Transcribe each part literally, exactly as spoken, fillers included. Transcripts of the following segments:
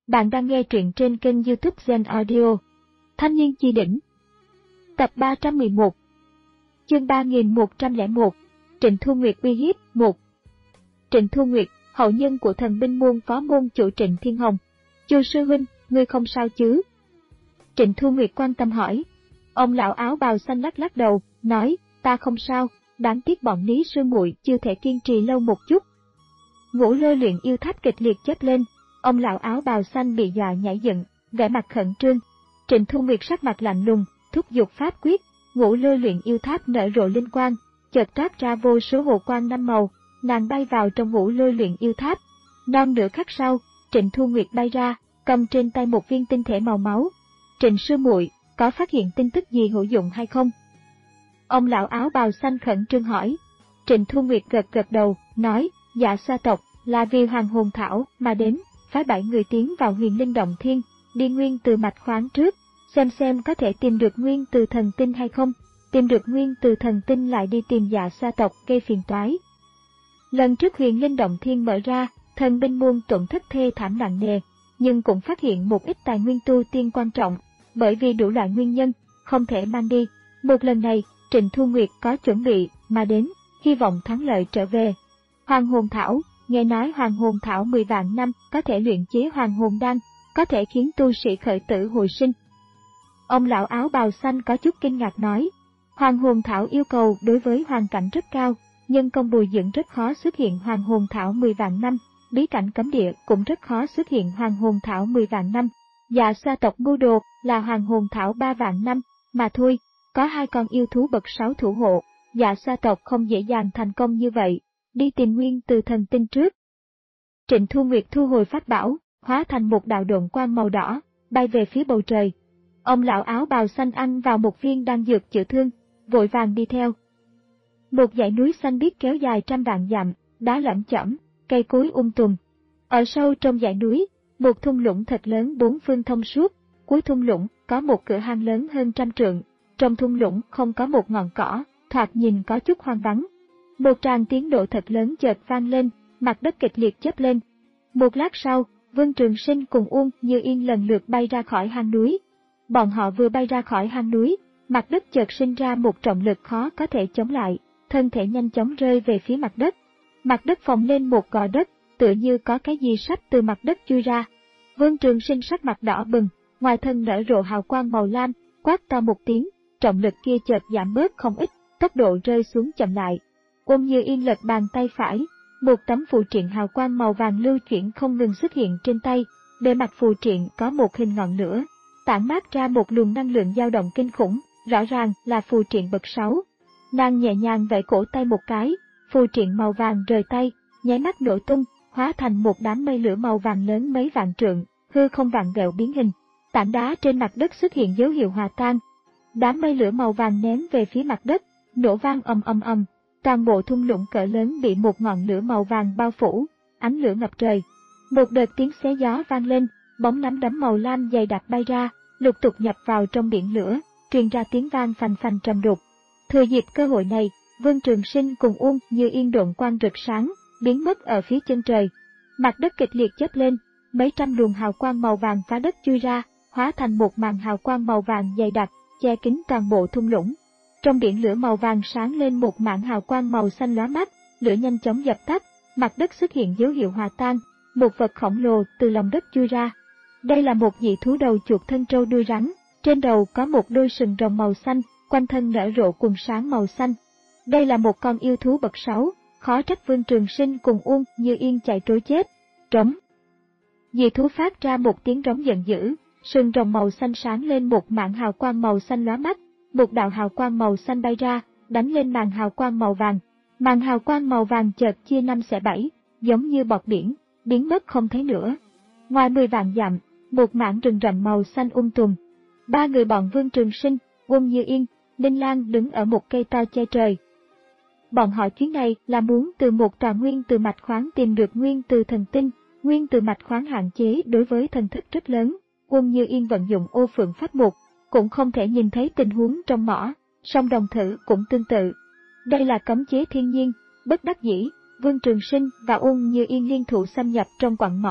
Bạn đang nghe truyện trên kênh YouTube Zen Audio. Thanh niên chi đỉnh. Tập ba trăm mười một. Chương ba nghìn một trăm lẻ một. Trịnh Thu Nguyệt uy hiếp một. Trịnh Thu Nguyệt, hậu nhân của thần binh môn phó môn chủ Trịnh Thiên Hồng. Chu sư huynh, ngươi không sao chứ? Trịnh Thu Nguyệt quan tâm hỏi. Ông lão áo bào xanh lắc lắc đầu, nói, ta không sao, đáng tiếc bọn Ní sư muội chưa thể kiên trì lâu một chút. Ngũ lôi luyện yêu tháp kịch liệt chớp lên. Ông lão áo bào xanh bị dọa nhảy dựng, vẻ mặt khẩn trương. Trịnh Thu Nguyệt sắc mặt lạnh lùng, thúc giục pháp quyết, ngũ lôi luyện yêu tháp nở rộ linh quang, chợt toát ra vô số hồ quang năm màu, nàng bay vào trong ngũ lôi luyện yêu tháp. Non nửa khắc sau, Trịnh Thu Nguyệt bay ra, cầm trên tay một viên tinh thể màu máu. Trịnh sư muội, có phát hiện tin tức gì hữu dụng hay không? Ông lão áo bào xanh khẩn trương hỏi. Trịnh Thu Nguyệt gật gật đầu, nói, dạ sa tộc là vì hoàng hồn thảo mà đến. Phái bảy người tiến vào huyền linh động thiên, đi nguyên từ mạch khoáng trước, xem xem có thể tìm được nguyên từ thần tinh hay không, tìm được nguyên từ thần tinh lại đi tìm dạ sa tộc gây phiền toái. Lần trước huyền linh động thiên mở ra, thần binh môn tổn thất thê thảm nặng nề, nhưng cũng phát hiện một ít tài nguyên tu tiên quan trọng, bởi vì đủ loại nguyên nhân, không thể mang đi. Một lần này, Trịnh Thu Nguyệt có chuẩn bị mà đến, hy vọng thắng lợi trở về. Hoàng hồn thảo. Nghe nói hoàng hồn thảo mười vạn năm có thể luyện chế hoàng hồn đan, có thể khiến tu sĩ khởi tử hồi sinh. Ông lão áo bào xanh có chút kinh ngạc nói, hoàng hồn thảo yêu cầu đối với hoàn cảnh rất cao, nhưng công bồi dưỡng rất khó xuất hiện hoàng hồn thảo mười vạn năm, bí cảnh cấm địa cũng rất khó xuất hiện hoàng hồn thảo mười vạn năm. Dạ sa tộc mưu đồ là hoàng hồn thảo ba vạn năm, mà thôi, có hai con yêu thú bậc sáu thủ hộ, dạ sa tộc không dễ dàng thành công như vậy. Đi tìm nguyên từ thần tinh trước. Trịnh Thu Nguyệt thu hồi pháp bảo, hóa thành một đạo độn quang màu đỏ, bay về phía bầu trời. Ông lão áo bào xanh ăn vào một viên đan dược chữa thương, vội vàng đi theo. Một dãy núi xanh biếc kéo dài trăm vạn dặm, đá lởm chởm, cây cối um tùm. Ở sâu trong dãy núi, một thung lũng thật lớn bốn phương thông suốt, cuối thung lũng có một cửa hang lớn hơn trăm trượng. Trong thung lũng không có một ngọn cỏ, thoạt nhìn có chút hoang vắng. Một tràng tiếng nổ thật lớn chợt vang lên, mặt đất kịch liệt chớp lên. Một lát sau, Vương Trường Sinh cùng Uông Như Yên lần lượt bay ra khỏi hang núi. Bọn họ vừa bay ra khỏi hang núi, mặt đất chợt sinh ra một trọng lực khó có thể chống lại, thân thể nhanh chóng rơi về phía mặt đất. Mặt đất phồng lên một gò đất, tựa như có cái gì sắp từ mặt đất chui ra. Vương Trường Sinh sắc mặt đỏ bừng, ngoài thân nở rộ hào quang màu lam, quát to một tiếng, trọng lực kia chợt giảm bớt không ít, tốc độ rơi xuống chậm lại. Uông Như Yên lật bàn tay phải, một tấm phù triện hào quang màu vàng lưu chuyển không ngừng xuất hiện trên tay, bề mặt phù triện có một hình ngọn lửa, tản mát ra một luồng năng lượng dao động kinh khủng, rõ ràng là phù triện bậc sáu. Nàng nhẹ nhàng vẫy cổ tay một cái, phù triện màu vàng rời tay, nháy mắt nổ tung, hóa thành một đám mây lửa màu vàng lớn mấy vạn trượng, hư không vặn vẹo biến hình, tảng đá trên mặt đất xuất hiện dấu hiệu hòa tan. Đám mây lửa màu vàng ném về phía mặt đất, nổ vang ầm ầm ầm. Toàn bộ thung lũng cỡ lớn bị một ngọn lửa màu vàng bao phủ, ánh lửa ngập trời. Một đợt tiếng xé gió vang lên, bóng nắm đấm màu lam dày đặc bay ra, lục tục nhập vào trong biển lửa, truyền ra tiếng vang phành phành trầm đục. Thừa dịp cơ hội này, Vương Trường Sinh cùng Uông Như Yên độn quang rực sáng, biến mất ở phía chân trời. Mặt đất kịch liệt chớp lên, mấy trăm luồng hào quang màu vàng phá đất chui ra, hóa thành một màn hào quang màu vàng dày đặc, che kín toàn bộ thung lũng. Trong biển lửa màu vàng sáng lên một mảng hào quang màu xanh lóa mắt, lửa nhanh chóng dập tắt, mặt đất xuất hiện dấu hiệu hòa tan, một vật khổng lồ từ lòng đất chui ra. Đây là một dị thú đầu chuột thân trâu đuôi rắn, trên đầu có một đôi sừng rồng màu xanh, quanh thân nở rộ quần sáng màu xanh. Đây là một con yêu thú bậc sáu, khó trách Vương Trường Sinh cùng Uông Như Yên chạy trối chết. Trống. Dị thú phát ra một tiếng rống giận dữ, sừng rồng màu xanh sáng lên một mảng hào quang màu xanh lóa mắt. Một đạo hào quang màu xanh bay ra, đánh lên màn hào quang màu vàng. Màn hào quang màu vàng chợt chia năm xẻ bảy, giống như bọt biển, biến mất không thấy nữa. Ngoài mười vạn dặm, một mảng rừng rậm màu xanh um tùm. Ba người bọn Vương Trường Sinh, Uông Như Yên, Ninh Lan đứng ở một cây to che trời. Bọn họ chuyến này là muốn từ một tòa nguyên từ mạch khoáng tìm được nguyên từ thần tinh. Nguyên từ mạch khoáng hạn chế đối với thần thức rất lớn. Uông Như Yên vận dụng ô phượng pháp mục, cũng không thể nhìn thấy tình huống trong mỏ, song đồng thử cũng tương tự. Đây là cấm chế thiên nhiên, bất đắc dĩ, Vương Trường Sinh và Uông Như Yên liên thủ xâm nhập trong quặng mỏ,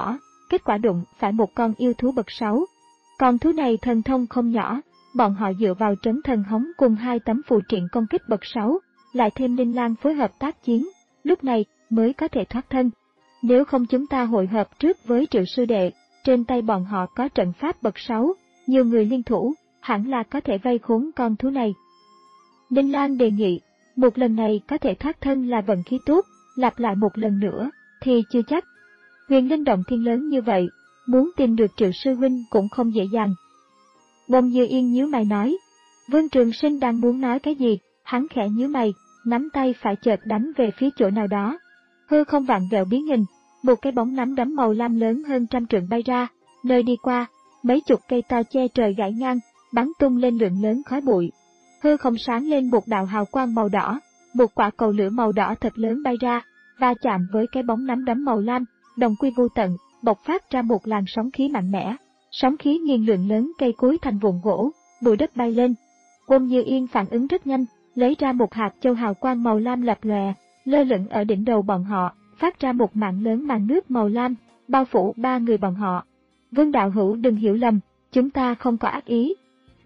kết quả đụng phải một con yêu thú bậc sáu. Con thú này thần thông không nhỏ, bọn họ dựa vào trấn thần hống cùng hai tấm phù triện công kích bậc sáu, lại thêm Linh Lang phối hợp tác chiến, lúc này mới có thể thoát thân. Nếu không chúng ta hội hợp trước với Triệu sư đệ, trên tay bọn họ có trận pháp bậc sáu, nhiều người liên thủ, hẳn là có thể vây khốn con thú này. Linh Lang đề nghị, một lần này có thể thoát thân là vận khí tốt, lặp lại một lần nữa, thì chưa chắc. Huyền linh động thiên lớn như vậy, muốn tìm được Triệu sư huynh cũng không dễ dàng. Bông Dư Yên nhíu mày nói, Vương Trường Sinh đang muốn nói cái gì, hắn khẽ nhíu mày, nắm tay phải chợt đánh về phía chỗ nào đó. Hư không vặn vẹo biến hình, một cái bóng nắm đấm màu lam lớn hơn trăm trượng bay ra, nơi đi qua, mấy chục cây to che trời gãy ngang, bắn tung lên lượng lớn khói bụi. Hư không sáng lên một đạo hào quang màu đỏ, một quả cầu lửa màu đỏ thật lớn bay ra, va chạm với cái bóng nắm đấm màu lam, đồng quy vô tận, bộc phát ra một làn sóng khí mạnh mẽ. Sóng khí nghiền lượng lớn cây cối thành vụn gỗ, bụi đất bay lên. Bông Dư Yên phản ứng rất nhanh, lấy ra một hạt châu hào quang màu lam lập lòe, lơ lửng ở đỉnh đầu bọn họ, phát ra một mạng lớn màn nước màu lam, bao phủ ba người bọn họ. Vương đạo hữu đừng hiểu lầm, chúng ta không có ác ý.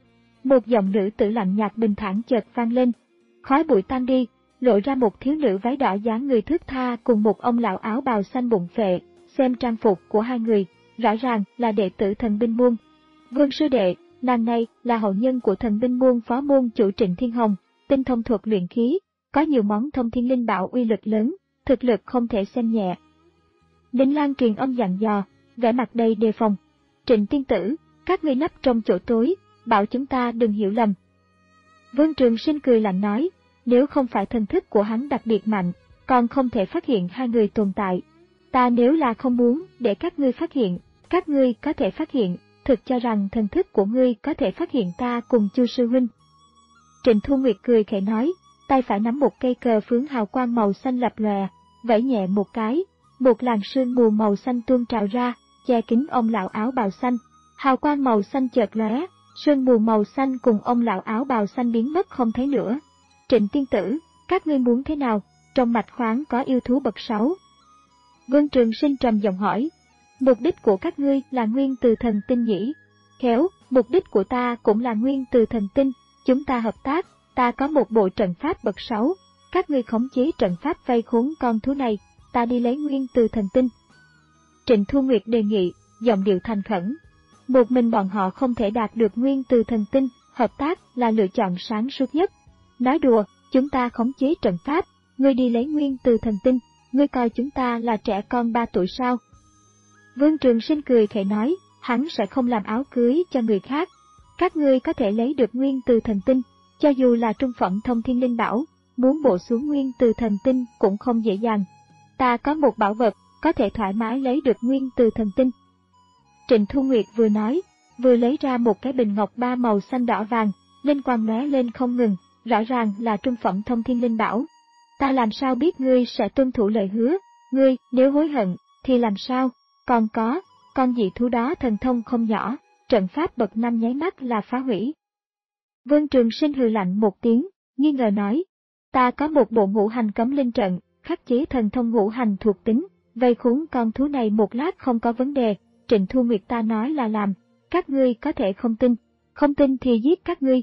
Một giọng nữ tử lạnh nhạt bình thản chợt vang lên. Khói bụi tan đi, lộ ra một thiếu nữ váy đỏ dáng người thướt tha cùng một ông lão áo bào xanh bụng phệ. Xem trang phục của hai người, rõ ràng là đệ tử Thần Binh Môn. Vương sư đệ, nàng này là hậu nhân của Thần Binh Môn phó môn chủ Trịnh Thiên Hồng, tinh thông thuật luyện khí, có nhiều món thông thiên linh bảo uy lực lớn, thực lực không thể xem nhẹ. Linh Lang truyền âm dặn dò, vẻ mặt đầy đề phòng. Trịnh tiên tử, các ngươi nấp trong chỗ tối, bảo chúng ta đừng hiểu lầm. Vương Trường Sinh cười lạnh nói, nếu không phải thần thức của hắn đặc biệt mạnh, còn không thể phát hiện hai người tồn tại. Ta nếu là không muốn để các ngươi phát hiện, các ngươi có thể phát hiện, thực cho rằng thần thức của ngươi có thể phát hiện ta cùng Chu sư huynh. Trịnh Thu Nguyệt cười khẽ nói, tay phải nắm một cây cờ phướng hào quang màu xanh lập lòe, vẫy nhẹ một cái, một làn sương mù màu xanh tuôn trào ra, che kín ông lão áo bào xanh. Hào quang màu xanh chợt lóe, sương mù màu xanh cùng ông lão áo bào xanh biến mất không thấy nữa. Trịnh tiên tử, các ngươi muốn thế nào? Trong mạch khoáng có yêu thú bậc sáu. Vương Trường Sinh trầm giọng hỏi, mục đích của các ngươi là nguyên từ thần tinh nhỉ? Khéo, mục đích của ta cũng là nguyên từ thần tinh, chúng ta hợp tác, ta có một bộ trận pháp bậc sáu, các ngươi khống chế trận pháp vây khốn con thú này, ta đi lấy nguyên từ thần tinh. Trịnh Thu Nguyệt đề nghị, giọng điệu thành khẩn. Một mình bọn họ không thể đạt được nguyên từ thần tinh, hợp tác là lựa chọn sáng suốt nhất. Nói đùa, chúng ta khống chế trận pháp, ngươi đi lấy nguyên từ thần tinh, ngươi coi chúng ta là trẻ con ba tuổi sao? Vương Trường Sinh cười khẽ nói, hắn sẽ không làm áo cưới cho người khác. Các ngươi có thể lấy được nguyên từ thần tinh, cho dù là trung phẩm thông thiên linh bảo, muốn bổ xuống nguyên từ thần tinh cũng không dễ dàng. Ta có một bảo vật, có thể thoải mái lấy được nguyên từ thần tinh. Trịnh Thu Nguyệt vừa nói, vừa lấy ra một cái bình ngọc ba màu xanh đỏ vàng, linh quang lóe lên không ngừng, rõ ràng là trung phẩm thông thiên linh bảo. Ta làm sao biết ngươi sẽ tuân thủ lời hứa, ngươi nếu hối hận, thì làm sao? Còn có, con dị thú đó thần thông không nhỏ, trận pháp bậc năm nháy mắt là phá hủy. Vương Trường Sinh hừ lạnh một tiếng, nghi ngờ nói, ta có một bộ ngũ hành cấm linh trận, khắc chế thần thông ngũ hành thuộc tính, vây khốn con thú này một lát không có vấn đề. Trịnh Thu Nguyệt ta nói là làm, các ngươi có thể không tin, không tin thì giết các ngươi.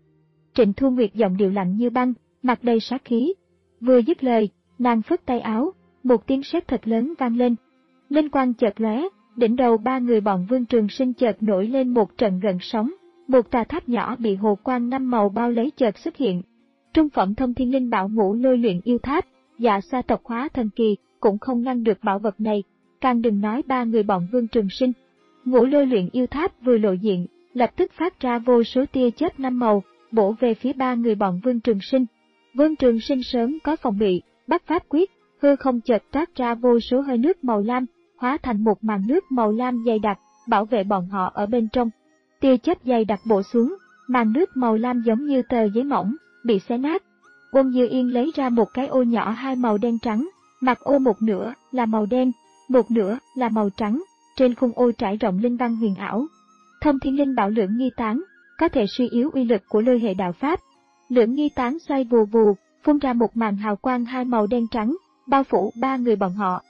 Trịnh Thu Nguyệt giọng điệu lạnh như băng, mặt đầy sát khí. Vừa dứt lời, nàng phất tay áo, một tiếng sét thật lớn vang lên. Linh quang chợt lóe, đỉnh đầu ba người bọn Vương Trường Sinh chợt nổi lên một trận gợn sóng, một tòa tháp nhỏ bị hồ quang năm màu bao lấy chợt xuất hiện. Trung phẩm thông thiên linh bảo ngũ lôi luyện yêu tháp, dạ sa tộc hóa thần kỳ, cũng không ngăn được bảo vật này, càng đừng nói ba người bọn Vương Trường Sinh. Ngũ lôi luyện yêu tháp vừa lộ diện, lập tức phát ra vô số tia chớp năm màu, bổ về phía ba người bọn Vương Trường Sinh. Vương Trường Sinh sớm có phòng bị, bắt pháp quyết, hư không chợt toát ra vô số hơi nước màu lam, hóa thành một màn nước màu lam dày đặc, bảo vệ bọn họ ở bên trong. Tia chớp dày đặc bổ xuống, màn nước màu lam giống như tờ giấy mỏng, bị xé nát. Bông Dư Yên lấy ra một cái ô nhỏ hai màu đen trắng, mặt ô một nửa là màu đen, một nửa là màu trắng, trên khung ô trải rộng linh văn huyền ảo. Thông thiên linh bảo lưỡng nghi tán, có thể suy yếu uy lực của lôi hệ đạo pháp. Lưỡng nghi tán xoay vù vù, phun ra một màn hào quang hai màu đen trắng, bao phủ ba người bọn họ.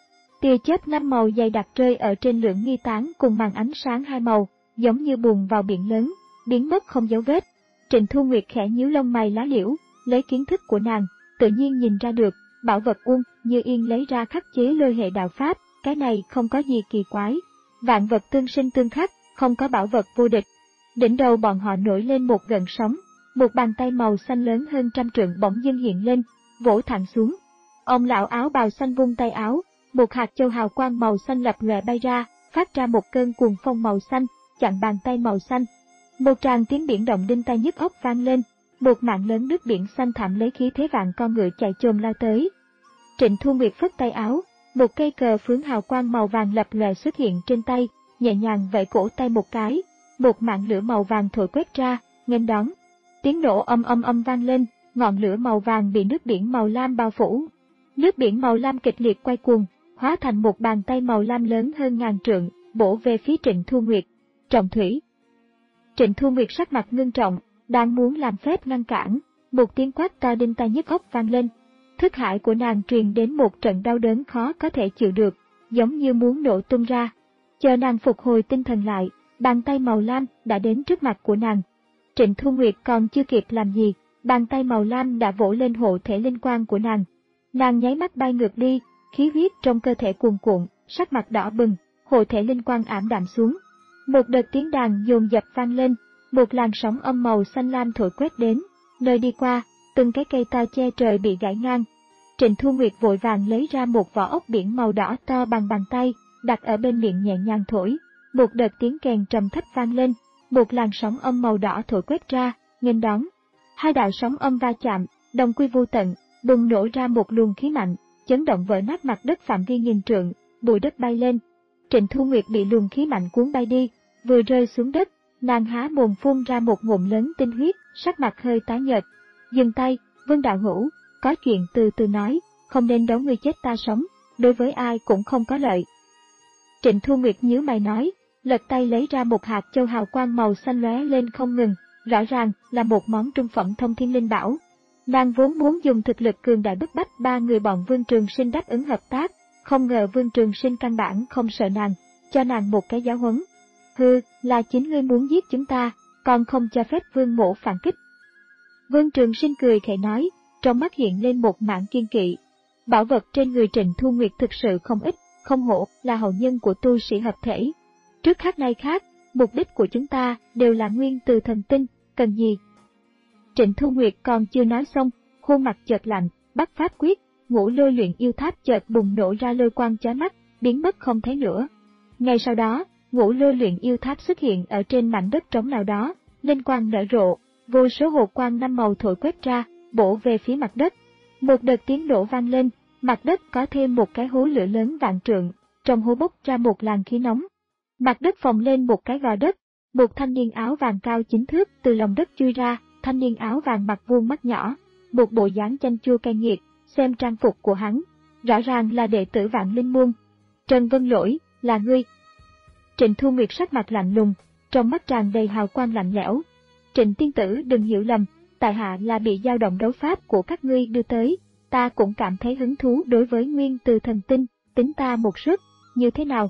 Tia chớp năm màu dày đặc rơi ở trên lưỡng nghi tán cùng màn ánh sáng hai màu, giống như buồn vào biển lớn, biến mất không dấu vết. Trịnh Thu Nguyệt khẽ nhíu lông mày lá liễu, lấy kiến thức của nàng, tự nhiên nhìn ra được, bảo vật Uông Như Yên lấy ra khắc chế lôi hệ đạo pháp, cái này không có gì kỳ quái. Vạn vật tương sinh tương khắc, không có bảo vật vô địch. Đỉnh đầu bọn họ nổi lên một gợn sóng, một bàn tay màu xanh lớn hơn trăm trượng bỗng dưng hiện lên, vỗ thẳng xuống. Ông lão áo bào xanh vung tay áo, một hạt châu hào quang màu xanh lập lòe bay ra, phát ra một cơn cuồng phong màu xanh, chặn bàn tay màu xanh. Một tràng tiếng biển động đinh tai nhức óc vang lên, một mạng lớn nước biển xanh thẳm lấy khí thế vạn con ngựa chạy chồm lao tới. Trịnh Thu Nguyệt phất tay áo, một cây cờ phướng hào quang màu vàng lập lòe xuất hiện trên tay, nhẹ nhàng vẫy cổ tay một cái, một mạng lửa màu vàng thổi quét ra, nghênh đón. Tiếng nổ âm âm âm vang lên, ngọn lửa màu vàng bị nước biển màu lam bao phủ. Nước biển màu lam kịch liệt quay cuồng, hóa thành một bàn tay màu lam lớn hơn ngàn trượng, bổ về phía Trịnh Thu Nguyệt. Trọng thủy. Trịnh Thu Nguyệt sắc mặt ngưng trọng, đang muốn làm phép ngăn cản, một tiếng quát to đinh tai nhức óc vang lên. Thức hải của nàng truyền đến một trận đau đớn khó có thể chịu được, giống như muốn nổ tung ra. Chờ nàng phục hồi tinh thần lại, bàn tay màu lam đã đến trước mặt của nàng. Trịnh Thu Nguyệt còn chưa kịp làm gì, bàn tay màu lam đã vỗ lên hộ thể linh quang của nàng. Nàng nháy mắt bay ngược đi, khí huyết trong cơ thể cuồn cuộn, sắc mặt đỏ bừng, hộ thể linh quang ảm đạm xuống. Một đợt tiếng đàn dồn dập vang lên, một làn sóng âm màu xanh lam thổi quét đến, nơi đi qua, từng cái cây to che trời bị gãy ngang. Trịnh Thu Nguyệt vội vàng lấy ra một vỏ ốc biển màu đỏ to bằng bàn tay, đặt ở bên miệng nhẹ nhàng thổi, một đợt tiếng kèn trầm thấp vang lên, một làn sóng âm màu đỏ thổi quét ra, nghênh đón. Hai đạo sóng âm va chạm, đồng quy vô tận, bùng nổ ra một luồng khí mạnh, chấn động vỡ nát mặt đất phạm vi nghìn trượng, bụi đất bay lên. Trịnh Thu Nguyệt bị luồng khí mạnh cuốn bay đi, vừa rơi xuống đất, nàng há mồm phun ra một ngụm lớn tinh huyết, sắc mặt hơi tái nhợt. Dừng tay, Vân đạo hữu, có chuyện từ từ nói, không nên đấu người chết ta sống, đối với ai cũng không có lợi. Trịnh Thu Nguyệt nhíu mày nói, lật tay lấy ra một hạt châu hào quang màu xanh lóe lên không ngừng, rõ ràng là một món trung phẩm thông thiên linh bảo. Nàng vốn muốn dùng thực lực cường đại bức bách ba người bọn Vương Trường Sinh đáp ứng hợp tác, không ngờ Vương Trường Sinh căn bản không sợ nàng, cho nàng một cái giáo huấn. Hừ, là chính ngươi muốn giết chúng ta, còn không cho phép Vương Mỗ phản kích. Vương Trường Sinh cười khẽ nói, trong mắt hiện lên một mảng kiên kỵ. Bảo vật trên người Trịnh Thu Nguyệt thực sự không ít, không hổ là hậu nhân của tu sĩ hợp thể. Trước khác nay khác, mục đích của chúng ta đều là nguyên từ thần tinh, cần gì? Trịnh Thu Nguyệt còn chưa nói xong, khuôn mặt chợt lạnh, bắt pháp quyết, ngũ lôi luyện yêu tháp chợt bùng nổ ra lôi quang chói mắt, biến mất không thấy nữa. Ngay sau đó, ngũ lôi luyện yêu tháp xuất hiện ở trên mảnh đất trống nào đó, linh quang nở rộ, vô số hồ quang năm màu thổi quét ra, bổ về phía mặt đất. Một đợt tiếng nổ vang lên, mặt đất có thêm một cái hố lửa lớn vạn trượng, trong hố bốc ra một làn khí nóng. Mặt đất phồng lên một cái gò đất, một thanh niên áo vàng cao chín thước từ lòng đất chui ra, thanh niên áo vàng mặt vuông mắt nhỏ, một bộ dáng chanh chua cay nghiệt, xem trang phục của hắn, rõ ràng là đệ tử Vạn Linh Môn. Trần Vân Lỗi, là ngươi. Trịnh Thu Nguyệt sắc mặt lạnh lùng, trong mắt tràn đầy hào quang lạnh lẽo. Trịnh tiên tử đừng hiểu lầm, tại hạ là bị dao động đấu pháp của các ngươi đưa tới, ta cũng cảm thấy hứng thú đối với nguyên từ thần tinh, tính ta một suất, như thế nào?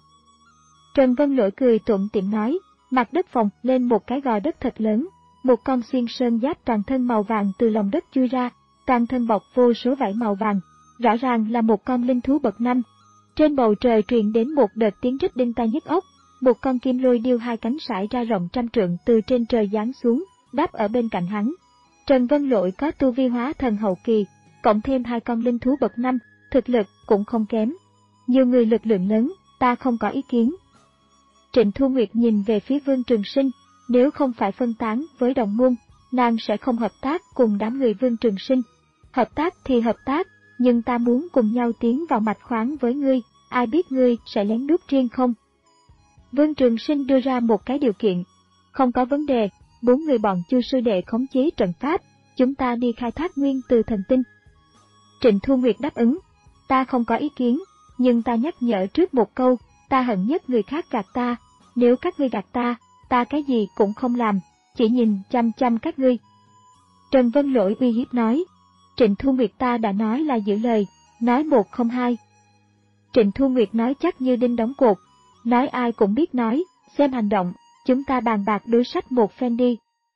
Trần Vân Lỗi cười tủm tỉm nói, mặt đất phồng lên một cái gò đất thật lớn, một con xuyên sơn giáp toàn thân màu vàng từ lòng đất chui ra, toàn thân bọc vô số vảy màu vàng, rõ ràng là một con linh thú bậc năm. Trên bầu trời truyền đến một đợt tiếng rít đinh tai nhức óc, một con kim lôi điêu hai cánh sải ra rộng trăm trượng từ trên trời giáng xuống, đáp ở bên cạnh hắn. Trần Vân Lỗi có tu vi hóa thần hậu kỳ, cộng thêm hai con linh thú bậc năm, thực lực cũng không kém. Nhiều người lực lượng lớn, ta không có ý kiến. Trịnh Thu Nguyệt nhìn về phía Vương Trường Sinh, nếu không phải phân tán với đồng môn, nàng sẽ không hợp tác cùng đám người Vương Trường Sinh. Hợp tác thì hợp tác, nhưng ta muốn cùng nhau tiến vào mạch khoáng với ngươi, ai biết ngươi sẽ lén lút riêng không? Vương Trường Sinh đưa ra một cái điều kiện. Không có vấn đề, bốn người bọn Chu sư đệ khống chế trận pháp, chúng ta đi khai thác nguyên từ thần tinh. Trịnh Thu Nguyệt đáp ứng, ta không có ý kiến, nhưng ta nhắc nhở trước một câu, ta hận nhất người khác gạt ta, nếu các ngươi gạt ta, ta cái gì cũng không làm, chỉ nhìn chăm chăm các ngươi. Trần Vân Lỗi uy hiếp nói, Trịnh Thu Nguyệt ta đã nói là giữ lời, nói một không hai. Trịnh Thu Nguyệt nói chắc như đinh đóng cột. Nói ai cũng biết nói, xem hành động, chúng ta bàn bạc đối sách một phen đi.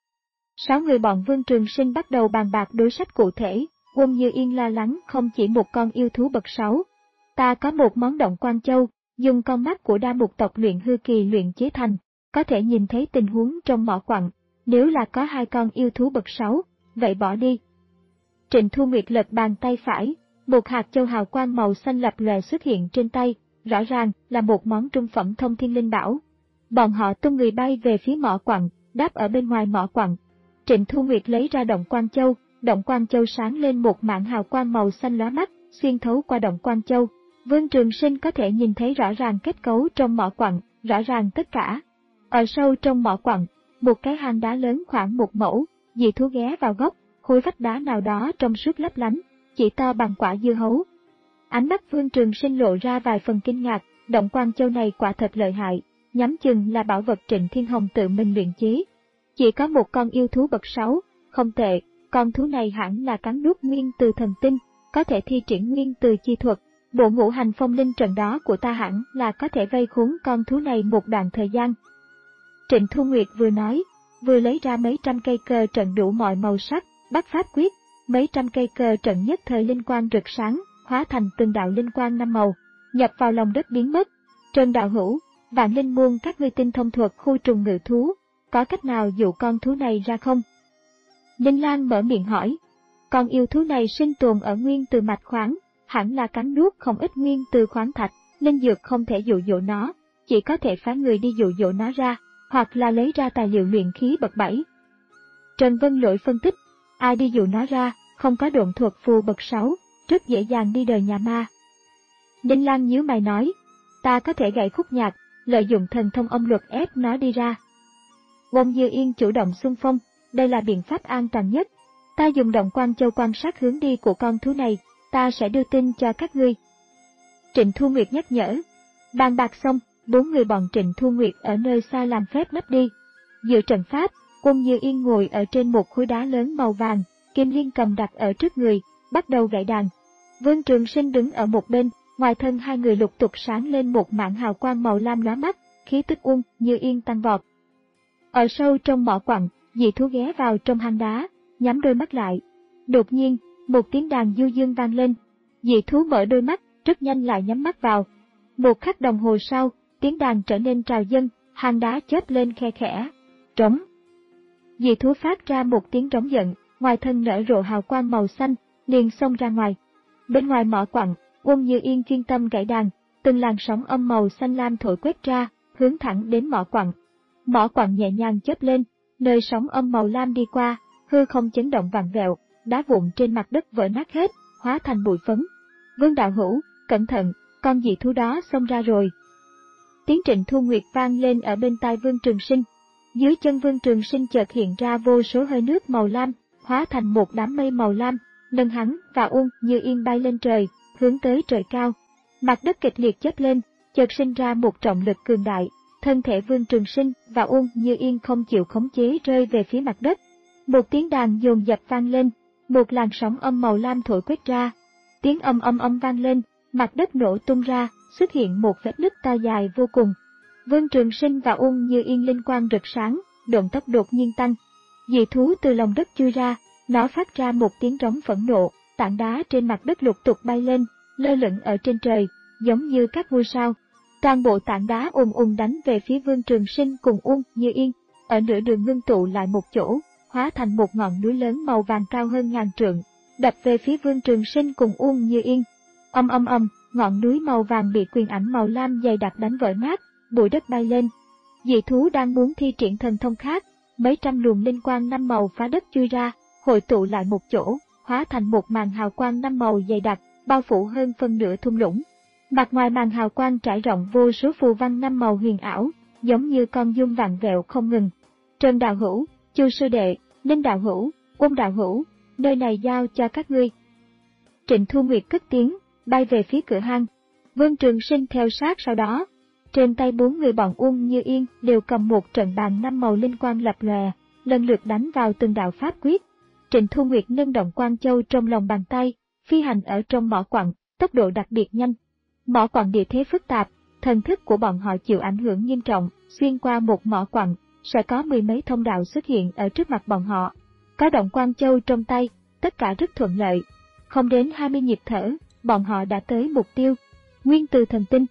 Sáu người bọn Vương Trường Sinh bắt đầu bàn bạc đối sách cụ thể. Uông Như Yên lo lắng không chỉ một con yêu thú bậc sáu. Ta có một món động quan châu, dùng con mắt của đa mục tộc luyện hư kỳ luyện chế thành, có thể nhìn thấy tình huống trong mỏ quặng. Nếu là có hai con yêu thú bậc sáu, vậy bỏ đi. Trịnh Thu Nguyệt lật bàn tay phải, một hạt châu hào quang màu xanh lập lòe xuất hiện trên tay, rõ ràng là một món trung phẩm thông thiên linh bảo. Bọn họ tung người bay về phía mỏ quặng, đáp ở bên ngoài mỏ quặng. Trịnh Thu Nguyệt lấy ra động quan châu, động quan châu sáng lên một mảng hào quang màu xanh lóa mắt, xuyên thấu qua động quan châu. Vương Trường Sinh có thể nhìn thấy rõ ràng kết cấu trong mỏ quặng, rõ ràng tất cả. Ở sâu trong mỏ quặng, một cái hang đá lớn khoảng một mẫu, dị thú ghé vào góc, khối vách đá nào đó trong suốt lấp lánh, chỉ to bằng quả dưa hấu. Ánh mắt Vương Trường Sinh lộ ra vài phần kinh ngạc, động quan châu này quả thật lợi hại, nhắm chừng là bảo vật Trịnh Thiên Hồng tự mình luyện chế. Chỉ có một con yêu thú bậc sáu, không tệ, con thú này hẳn là cắn nuốt nguyên từ thần tinh, có thể thi triển nguyên từ chi thuật. Bộ ngũ hành phong linh trận đó của ta hẳn là có thể vây khốn con thú này một đoạn thời gian. Trịnh Thu Nguyệt vừa nói, vừa lấy ra mấy trăm cây cờ trận đủ mọi màu sắc, bắt pháp quyết, mấy trăm cây cờ trận nhất thời linh quang rực sáng, hóa thành từng đạo linh quang năm màu, nhập vào lòng đất biến mất. Trần đạo hữu, Vạn Linh môn các ngươi tinh thông thuật khu trùng ngự thú, có cách nào dụ con thú này ra không? Ninh Lan mở miệng hỏi, con yêu thú này sinh tồn ở nguyên từ mạch khoáng, hẳn là cắn nuốt không ít nguyên từ khoáng thạch, linh dược không thể dụ dỗ nó, chỉ có thể phái người đi dụ dỗ nó ra, hoặc là lấy ra tài liệu luyện khí bậc bảy. Trần Vân Lỗi phân tích, ai đi dụ nó ra, không có độn thuật phù bậc sáu, rất dễ dàng đi đời nhà ma. Ninh Lan nhíu mày nói, ta có thể gậy khúc nhạc, lợi dụng thần thông âm luật ép nó đi ra. Uông Như Yên chủ động xung phong, đây là biện pháp an toàn nhất. Ta dùng động quan châu quan sát hướng đi của con thú này, ta sẽ đưa tin cho các ngươi. Trịnh Thu Nguyệt nhắc nhở. Bàn bạc xong, bốn người bọn Trịnh Thu Nguyệt ở nơi xa làm phép lấp đi. Dựa trận pháp, Uông Như Yên ngồi ở trên một khối đá lớn màu vàng, Kim Liên cầm đặt ở trước người, bắt đầu gảy đàn. Vương Trường Sinh đứng ở một bên, ngoài thân hai người lục tục sáng lên một mảng hào quang màu lam lóa mắt, khí tức Uông Như Yên tăng vọt. Ở sâu trong mỏ quặng, dị thú ghé vào trong hang đá, nhắm đôi mắt lại. Đột nhiên, một tiếng đàn du dương vang lên. Dị thú mở đôi mắt, rất nhanh lại nhắm mắt vào. Một khắc đồng hồ sau, tiếng đàn trở nên trào dâng, hang đá chớp lên khe khẽ. Trống. Dị thú phát ra một tiếng trống giận, ngoài thân nở rộ hào quang màu xanh, liền xông ra ngoài. Bên ngoài mỏ quặng, Uông Như Yên chuyên tâm gảy đàn, từng làn sóng âm màu xanh lam thổi quét ra, hướng thẳng đến mỏ quặng. Mỏ quặng nhẹ nhàng chớp lên, nơi sóng âm màu lam đi qua, hư không chấn động vặn vẹo, đá vụn trên mặt đất vỡ nát hết, hóa thành bụi phấn. Vương đạo hữu, cẩn thận, con dị thú đó xông ra rồi. Tiếng Trịnh Thu Nguyệt vang lên ở bên tai Vương Trường Sinh. Dưới chân Vương Trường Sinh chợt hiện ra vô số hơi nước màu lam, hóa thành một đám mây màu lam, nâng hắn và Uông Như Yên bay lên trời, hướng tới trời cao. Mặt đất kịch liệt chớp lên, chợt sinh ra một trọng lực cường đại, thân thể Vương Trường Sinh và Uông Như Yên không chịu khống chế rơi về phía mặt đất. Một tiếng đàn dồn dập vang lên, một làn sóng âm màu lam thổi quét ra. Tiếng âm âm âm vang lên, mặt đất nổ tung ra, xuất hiện một vết nứt to dài vô cùng. Vương Trường Sinh và Uông Như Yên linh quang rực sáng, độn tốc đột nhiên tăng. Dị thú từ lòng đất chui ra, nó phát ra một tiếng rống phẫn nộ, tảng đá trên mặt đất lục tục bay lên, lơ lửng ở trên trời, giống như các ngôi sao. Toàn bộ tảng đá ùn ùn đánh về phía Vương Trường Sinh cùng Uông Như Yên, ở nửa đường ngưng tụ lại một chỗ, hóa thành một ngọn núi lớn màu vàng cao hơn ngàn trượng, đập về phía Vương Trường Sinh cùng Uông Như Yên. Âm âm âm, ngọn núi màu vàng bị quyền ảnh màu lam dày đặc đánh vỡ nát, bụi đất bay lên. Dị thú đang muốn thi triển thần thông khác, mấy trăm luồng linh quang năm màu phá đất chui ra, hội tụ lại một chỗ, hóa thành một màn hào quang năm màu dày đặc, bao phủ hơn phân nửa thung lũng. Mặt ngoài màn hào quang trải rộng vô số phù văn năm màu huyền ảo, giống như con dung vạn vẹo không ngừng. Trần đạo hữu, Chu sư đệ, Ninh đạo hữu, Uông đạo hữu, nơi này giao cho các ngươi. Trịnh Thu Nguyệt cất tiếng, bay về phía cửa hang. Vương Trường Sinh theo sát sau đó. Trên tay bốn người bọn Uông Như Yên đều cầm một trận bàn năm màu linh quang lập lòe, lần lượt đánh vào từng đạo pháp quyết. Trịnh Thu Nguyệt nâng động quan châu trong lòng bàn tay, phi hành ở trong mỏ quặng, tốc độ đặc biệt nhanh. Mỏ quặng địa thế phức tạp, thần thức của bọn họ chịu ảnh hưởng nghiêm trọng, xuyên qua một mỏ quặng, sẽ có mười mấy thông đạo xuất hiện ở trước mặt bọn họ. Có động quan châu trong tay, tất cả rất thuận lợi. Không đến hai mươi nhịp thở, bọn họ đã tới mục tiêu. Nguyên từ thần tinh.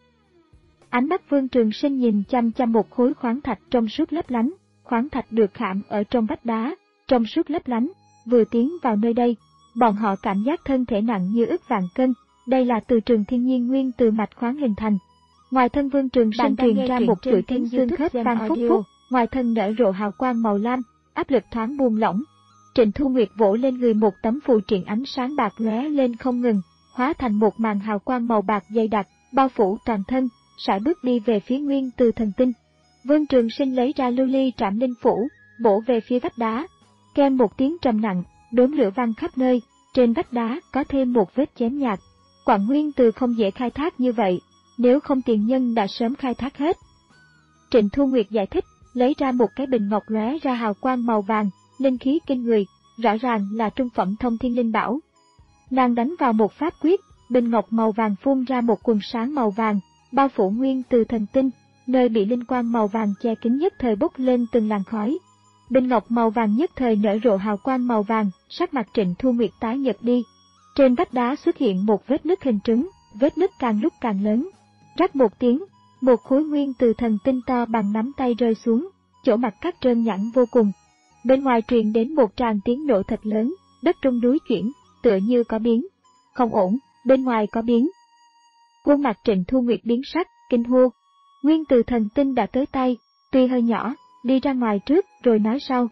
Ánh mắt Vương Trường Sinh nhìn chăm chăm một khối khoáng thạch trong suốt lấp lánh, khoáng thạch được khảm ở trong vách đá, trong suốt lấp lánh. Vừa tiến vào nơi đây, bọn họ cảm giác thân thể nặng như ức vạn cân. Đây là từ trường thiên nhiên nguyên từ mạch khoáng hình thành. Ngoài thân Vương Trường Sinh truyền ra một chuỗi tiếng xương khớp vang phúc phúc, ngoài thân nở rộ hào quang màu lam, áp lực thoáng buông lỏng. Trịnh Thu Nguyệt vỗ lên người một tấm phù triện ánh sáng bạc lóe lên không ngừng, hóa thành một màn hào quang màu bạc dày đặc, bao phủ toàn thân, sải bước đi về phía nguyên từ thần tinh. Vương Trường Sinh lấy ra lưu ly trảm linh phủ, bổ về phía vách đá. Keng một tiếng trầm nặng, đốm lửa vang khắp nơi, trên vách đá có thêm một vết chém nhạt. Quặng nguyên từ không dễ khai thác như vậy, nếu không tiền nhân đã sớm khai thác hết. Trịnh Thu Nguyệt giải thích, lấy ra một cái bình ngọc lóe ra hào quang màu vàng, linh khí kinh người, rõ ràng là trung phẩm thông thiên linh bảo. Nàng đánh vào một pháp quyết, bình ngọc màu vàng phun ra một quần sáng màu vàng, bao phủ nguyên từ thần tinh, nơi bị linh quang màu vàng che kín nhất thời bốc lên từng làn khói. Bình ngọc màu vàng nhất thời nở rộ hào quang màu vàng, sắc mặt Trịnh Thu Nguyệt tái nhợt đi. Trên vách đá xuất hiện một vết nứt hình trứng, vết nứt càng lúc càng lớn. Rắc một tiếng, một khối nguyên từ thần tinh to bằng nắm tay rơi xuống, chỗ mặt cắt trơn nhẵn vô cùng. Bên ngoài truyền đến một tràng tiếng nổ thật lớn, đất rung núi chuyển, tựa như có biến. Không ổn, bên ngoài có biến. Khuôn mặt Trịnh Thu Nguyệt biến sắc, kinh hô. Nguyên từ thần tinh đã tới tay, tuy hơi nhỏ, đi ra ngoài trước rồi nói sau.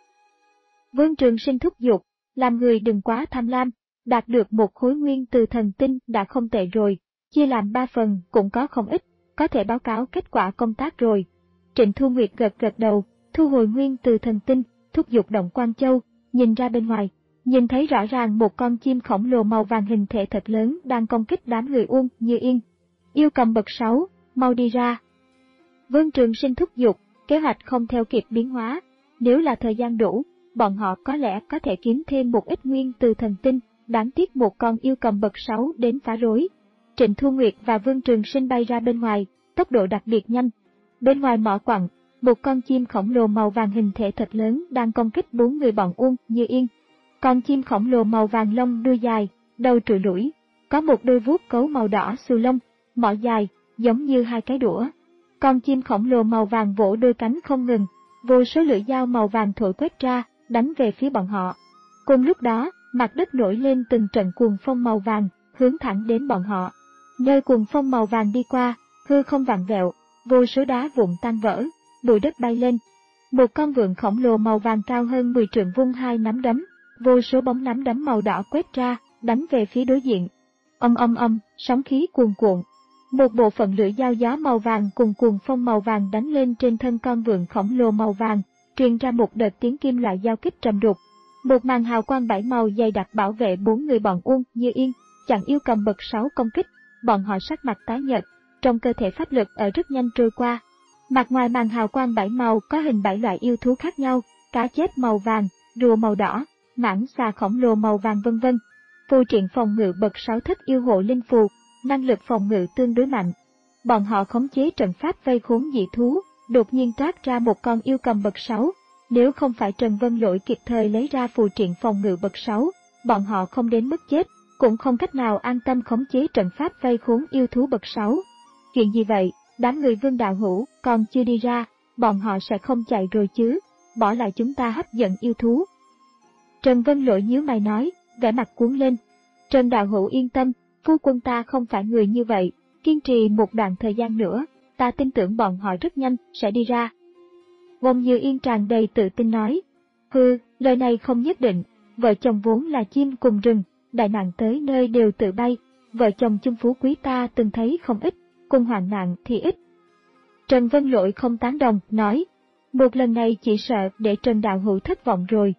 Vương Trường Sinh thúc giục, làm người đừng quá tham lam, đạt được một khối nguyên từ thần tinh đã không tệ rồi, chia làm ba phần cũng có không ít, có thể báo cáo kết quả công tác rồi. Trịnh Thu Nguyệt gật gật đầu, thu hồi nguyên từ thần tinh, thúc giục động quan châu, nhìn ra bên ngoài, nhìn thấy rõ ràng một con chim khổng lồ màu vàng hình thể thật lớn đang công kích đám người Uông Như Yên. Yêu cầm bậc sáu, mau đi ra. Vương Trường Sinh thúc giục, kế hoạch không theo kịp biến hóa, nếu là thời gian đủ, bọn họ có lẽ có thể kiếm thêm một ít nguyên từ thần tinh, đáng tiếc một con yêu cầm bậc sáu đến phá rối. Trịnh Thu Nguyệt và Vương Trường Sinh bay ra bên ngoài, tốc độ đặc biệt nhanh. Bên ngoài mỏ quặng, một con chim khổng lồ màu vàng hình thể thật lớn đang công kích bốn người bọn Uông Như Yên. Con chim khổng lồ màu vàng lông đuôi dài, đầu trụi lủi, có một đôi vuốt cấu màu đỏ xù lông, mỏ dài, giống như hai cái đũa. Con chim khổng lồ màu vàng vỗ đôi cánh không ngừng, vô số lưỡi dao màu vàng thổi quét ra, đánh về phía bọn họ. Cùng lúc đó, mặt đất nổi lên từng trận cuồng phong màu vàng, hướng thẳng đến bọn họ. Nơi cuồng phong màu vàng đi qua, hư không vặn vẹo, vô số đá vụn tan vỡ, bụi đất bay lên. Một con vượn khổng lồ màu vàng cao hơn mười trượng vung hai nắm đấm, vô số bóng nắm đấm màu đỏ quét ra, đánh về phía đối diện. Âm âm âm, sóng khí cuồn cuộn. Một bộ phận lưỡi dao gió màu vàng cùng cuồng phong màu vàng đánh lên trên thân con vượn khổng lồ màu vàng, truyền ra một đợt tiếng kim loại giao kích trầm đục. Một màn hào quang bảy màu dày đặc bảo vệ bốn người bọn Uông Như Yên, chặn yêu cầm bậc sáu công kích. Bọn họ sắc mặt tái nhợt, trong cơ thể pháp lực ở rất nhanh trôi qua. Mặt ngoài màn hào quang bảy màu có hình bảy loại yêu thú khác nhau, cá chép màu vàng, rùa màu đỏ, mãng xà khổng lồ màu vàng vân vân. Phù triện phòng ngự bậc sáu thất yêu hộ linh phù, năng lực phòng ngự tương đối mạnh. Bọn họ khống chế trận pháp vây khốn dị thú, đột nhiên toát ra một con yêu cầm bậc sáu. Nếu không phải Trần Vân Lỗi kịp thời lấy ra phù triện phòng ngự bậc sáu, bọn họ không đến mức chết, cũng không cách nào an tâm khống chế trận pháp vây khốn yêu thú bậc sáu. Chuyện gì vậy, đám người Vương đạo hữu còn chưa đi ra, bọn họ sẽ không chạy rồi chứ, bỏ lại chúng ta hấp dẫn yêu thú. Trần Vân Lỗi nhíu mày nói, vẻ mặt cuốn lên. Trần đạo hữu yên tâm, phu quân ta không phải người như vậy, kiên trì một đoạn thời gian nữa, ta tin tưởng bọn họ rất nhanh sẽ đi ra. Vong Như Yên tràn đầy tự tin nói, hừ, lời này không nhất định, vợ chồng vốn là chim cùng rừng, đại nạn tới nơi đều tự bay, vợ chồng chung phú quý ta từng thấy không ít, cùng hoạn nạn thì ít. Trần Vân Lỗi không tán đồng, nói, một lần này chỉ sợ để Trần đạo hữu thất vọng rồi.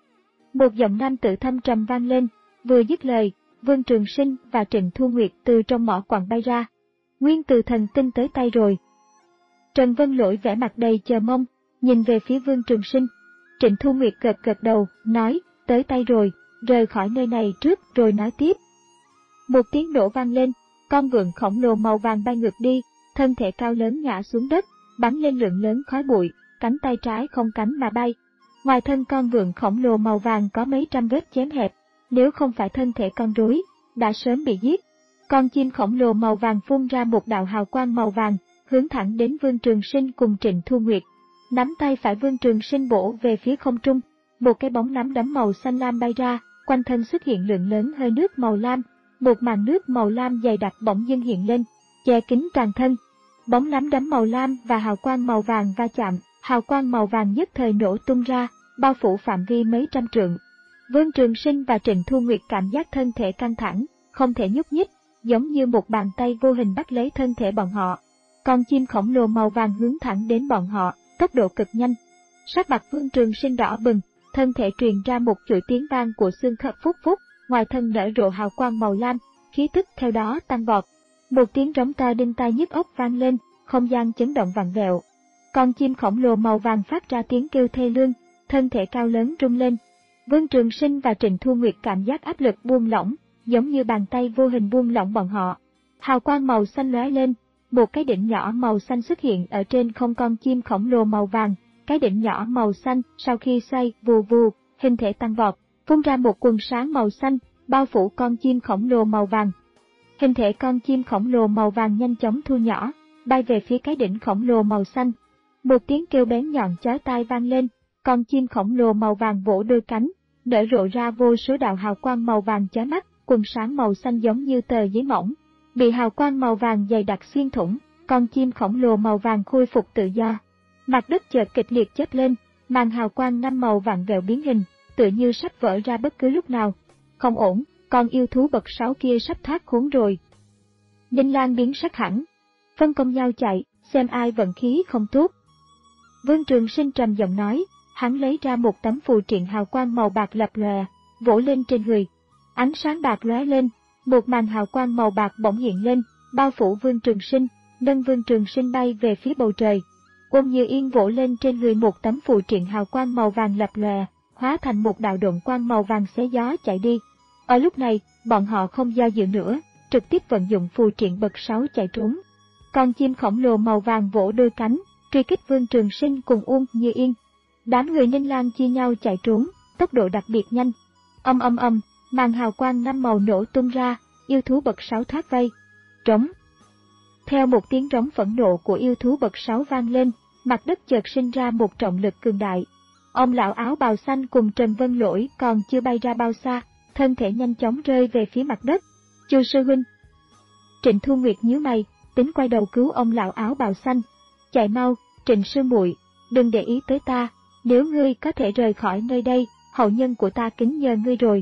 Một giọng nam tự thâm trầm vang lên, vừa dứt lời, Vương Trường Sinh và Trịnh Thu Nguyệt từ trong mỏ quặng bay ra. Nguyên từ thần tinh tới tay rồi. Trần Vân Lỗi vẻ mặt đầy chờ mong, nhìn về phía Vương Trường Sinh. Trịnh Thu Nguyệt gật gật đầu, nói, tới tay rồi, rời khỏi nơi này trước rồi nói tiếp. Một tiếng nổ vang lên, Con vượn khổng lồ màu vàng bay ngược đi, thân thể cao lớn ngã xuống đất, bắn lên lượng lớn khói bụi, cánh tay trái không cánh mà bay. Ngoài thân con vượn khổng lồ màu vàng có mấy trăm vết chém hẹp, nếu không phải thân thể con rối, đã sớm bị giết. Con chim khổng lồ màu vàng phun ra một đạo hào quang màu vàng, hướng thẳng đến Vương Trường Sinh cùng Trịnh Thu Nguyệt. Nắm tay phải Vương Trường Sinh bổ về phía không trung, một cái bóng nắm đấm màu xanh lam bay ra, quanh thân xuất hiện lượng lớn hơi nước màu lam, một màn nước màu lam dày đặc bỗng dưng hiện lên, che kín toàn thân. Bóng nắm đấm màu lam và hào quang màu vàng va chạm, hào quang màu vàng nhất thời nổ tung ra, bao phủ phạm vi mấy trăm trượng. Vương Trường Sinh và Trịnh Thu Nguyệt cảm giác thân thể căng thẳng, không thể nhúc nhích, giống như một bàn tay vô hình bắt lấy thân thể bọn họ. Con chim khổng lồ màu vàng hướng thẳng đến bọn họ, tốc độ cực nhanh. Sắc mặt Vương Trường Sinh đỏ bừng, thân thể truyền ra một chuỗi tiếng vang của xương khớp phút phút, ngoài thân nở rộ hào quang màu lam, khí tức theo đó tăng vọt. Một tiếng rống to đinh tai nhức óc vang lên, không gian chấn động vặn vẹo. Con chim khổng lồ màu vàng phát ra tiếng kêu thê lương, thân thể cao lớn rung lên. Vương Trường Sinh và Trịnh Thu Nguyệt cảm giác áp lực buông lỏng, giống như bàn tay vô hình buông lỏng bọn họ. Hào quang màu xanh lóe lên, một cái đỉnh nhỏ màu xanh xuất hiện ở trên không con chim khổng lồ màu vàng. Cái đỉnh nhỏ màu xanh sau khi xoay vù vù, hình thể tăng vọt, phun ra một quần sáng màu xanh, bao phủ con chim khổng lồ màu vàng. Hình thể con chim khổng lồ màu vàng nhanh chóng thu nhỏ, bay về phía cái đỉnh khổng lồ màu xanh. Một tiếng kêu bén nhọn chói tai vang lên, con chim khổng lồ màu vàng vỗ đôi cánh, nở rộ ra vô số đạo hào quang màu vàng chói mắt, quần sáng màu xanh giống như tờ giấy mỏng, bị hào quang màu vàng dày đặc xuyên thủng, con chim khổng lồ màu vàng khôi phục tự do. Mặt đất chợt kịch liệt chớp lên, màn hào quang năm màu vặn vẹo biến hình, tựa như sắp vỡ ra bất cứ lúc nào. Không ổn, con yêu thú bậc sáu kia sắp thoát khốn rồi. Đinh Lan biến sắc hẳn, phân công nhau chạy, xem ai vận khí không tốt. Vương Trường Sinh trầm giọng nói, hắn lấy ra một tấm phù triện hào quang màu bạc lập lòe, vỗ lên trên người. Ánh sáng bạc lóe lên, một màn hào quang màu bạc bỗng hiện lên, bao phủ Vương Trường Sinh, nâng Vương Trường Sinh bay về phía bầu trời. Ôn Như Yên vỗ lên trên người một tấm phù triện hào quang màu vàng lập lòe, hóa thành một đạo độn quang màu vàng xé gió chạy đi. Ở lúc này, bọn họ không do dự nữa, trực tiếp vận dụng phù triện bậc sáu chạy trốn. Con chim khổng lồ màu vàng vỗ đôi cánh, truy kích Vương Trường Sinh cùng Ôn Như Yên. Đám người Ninh Lan chia nhau chạy trốn, tốc độ đặc biệt nhanh. Âm âm âm, màn hào quang năm màu nổ tung ra, yêu thú bậc sáu thoát vây. Trống. Theo một tiếng rống phẫn nộ của yêu thú bậc sáu vang lên, mặt đất chợt sinh ra một trọng lực cường đại. Ông lão áo bào xanh cùng Trần Vân Lỗi còn chưa bay ra bao xa, thân thể nhanh chóng rơi về phía mặt đất. Chu sư huynh. Trịnh Thu Nguyệt nhíu mày, tính quay đầu cứu ông lão áo bào xanh. Chạy mau, Trịnh sư muội, đừng để ý tới ta, nếu ngươi có thể rời khỏi nơi đây, hậu nhân của ta kính nhờ ngươi rồi.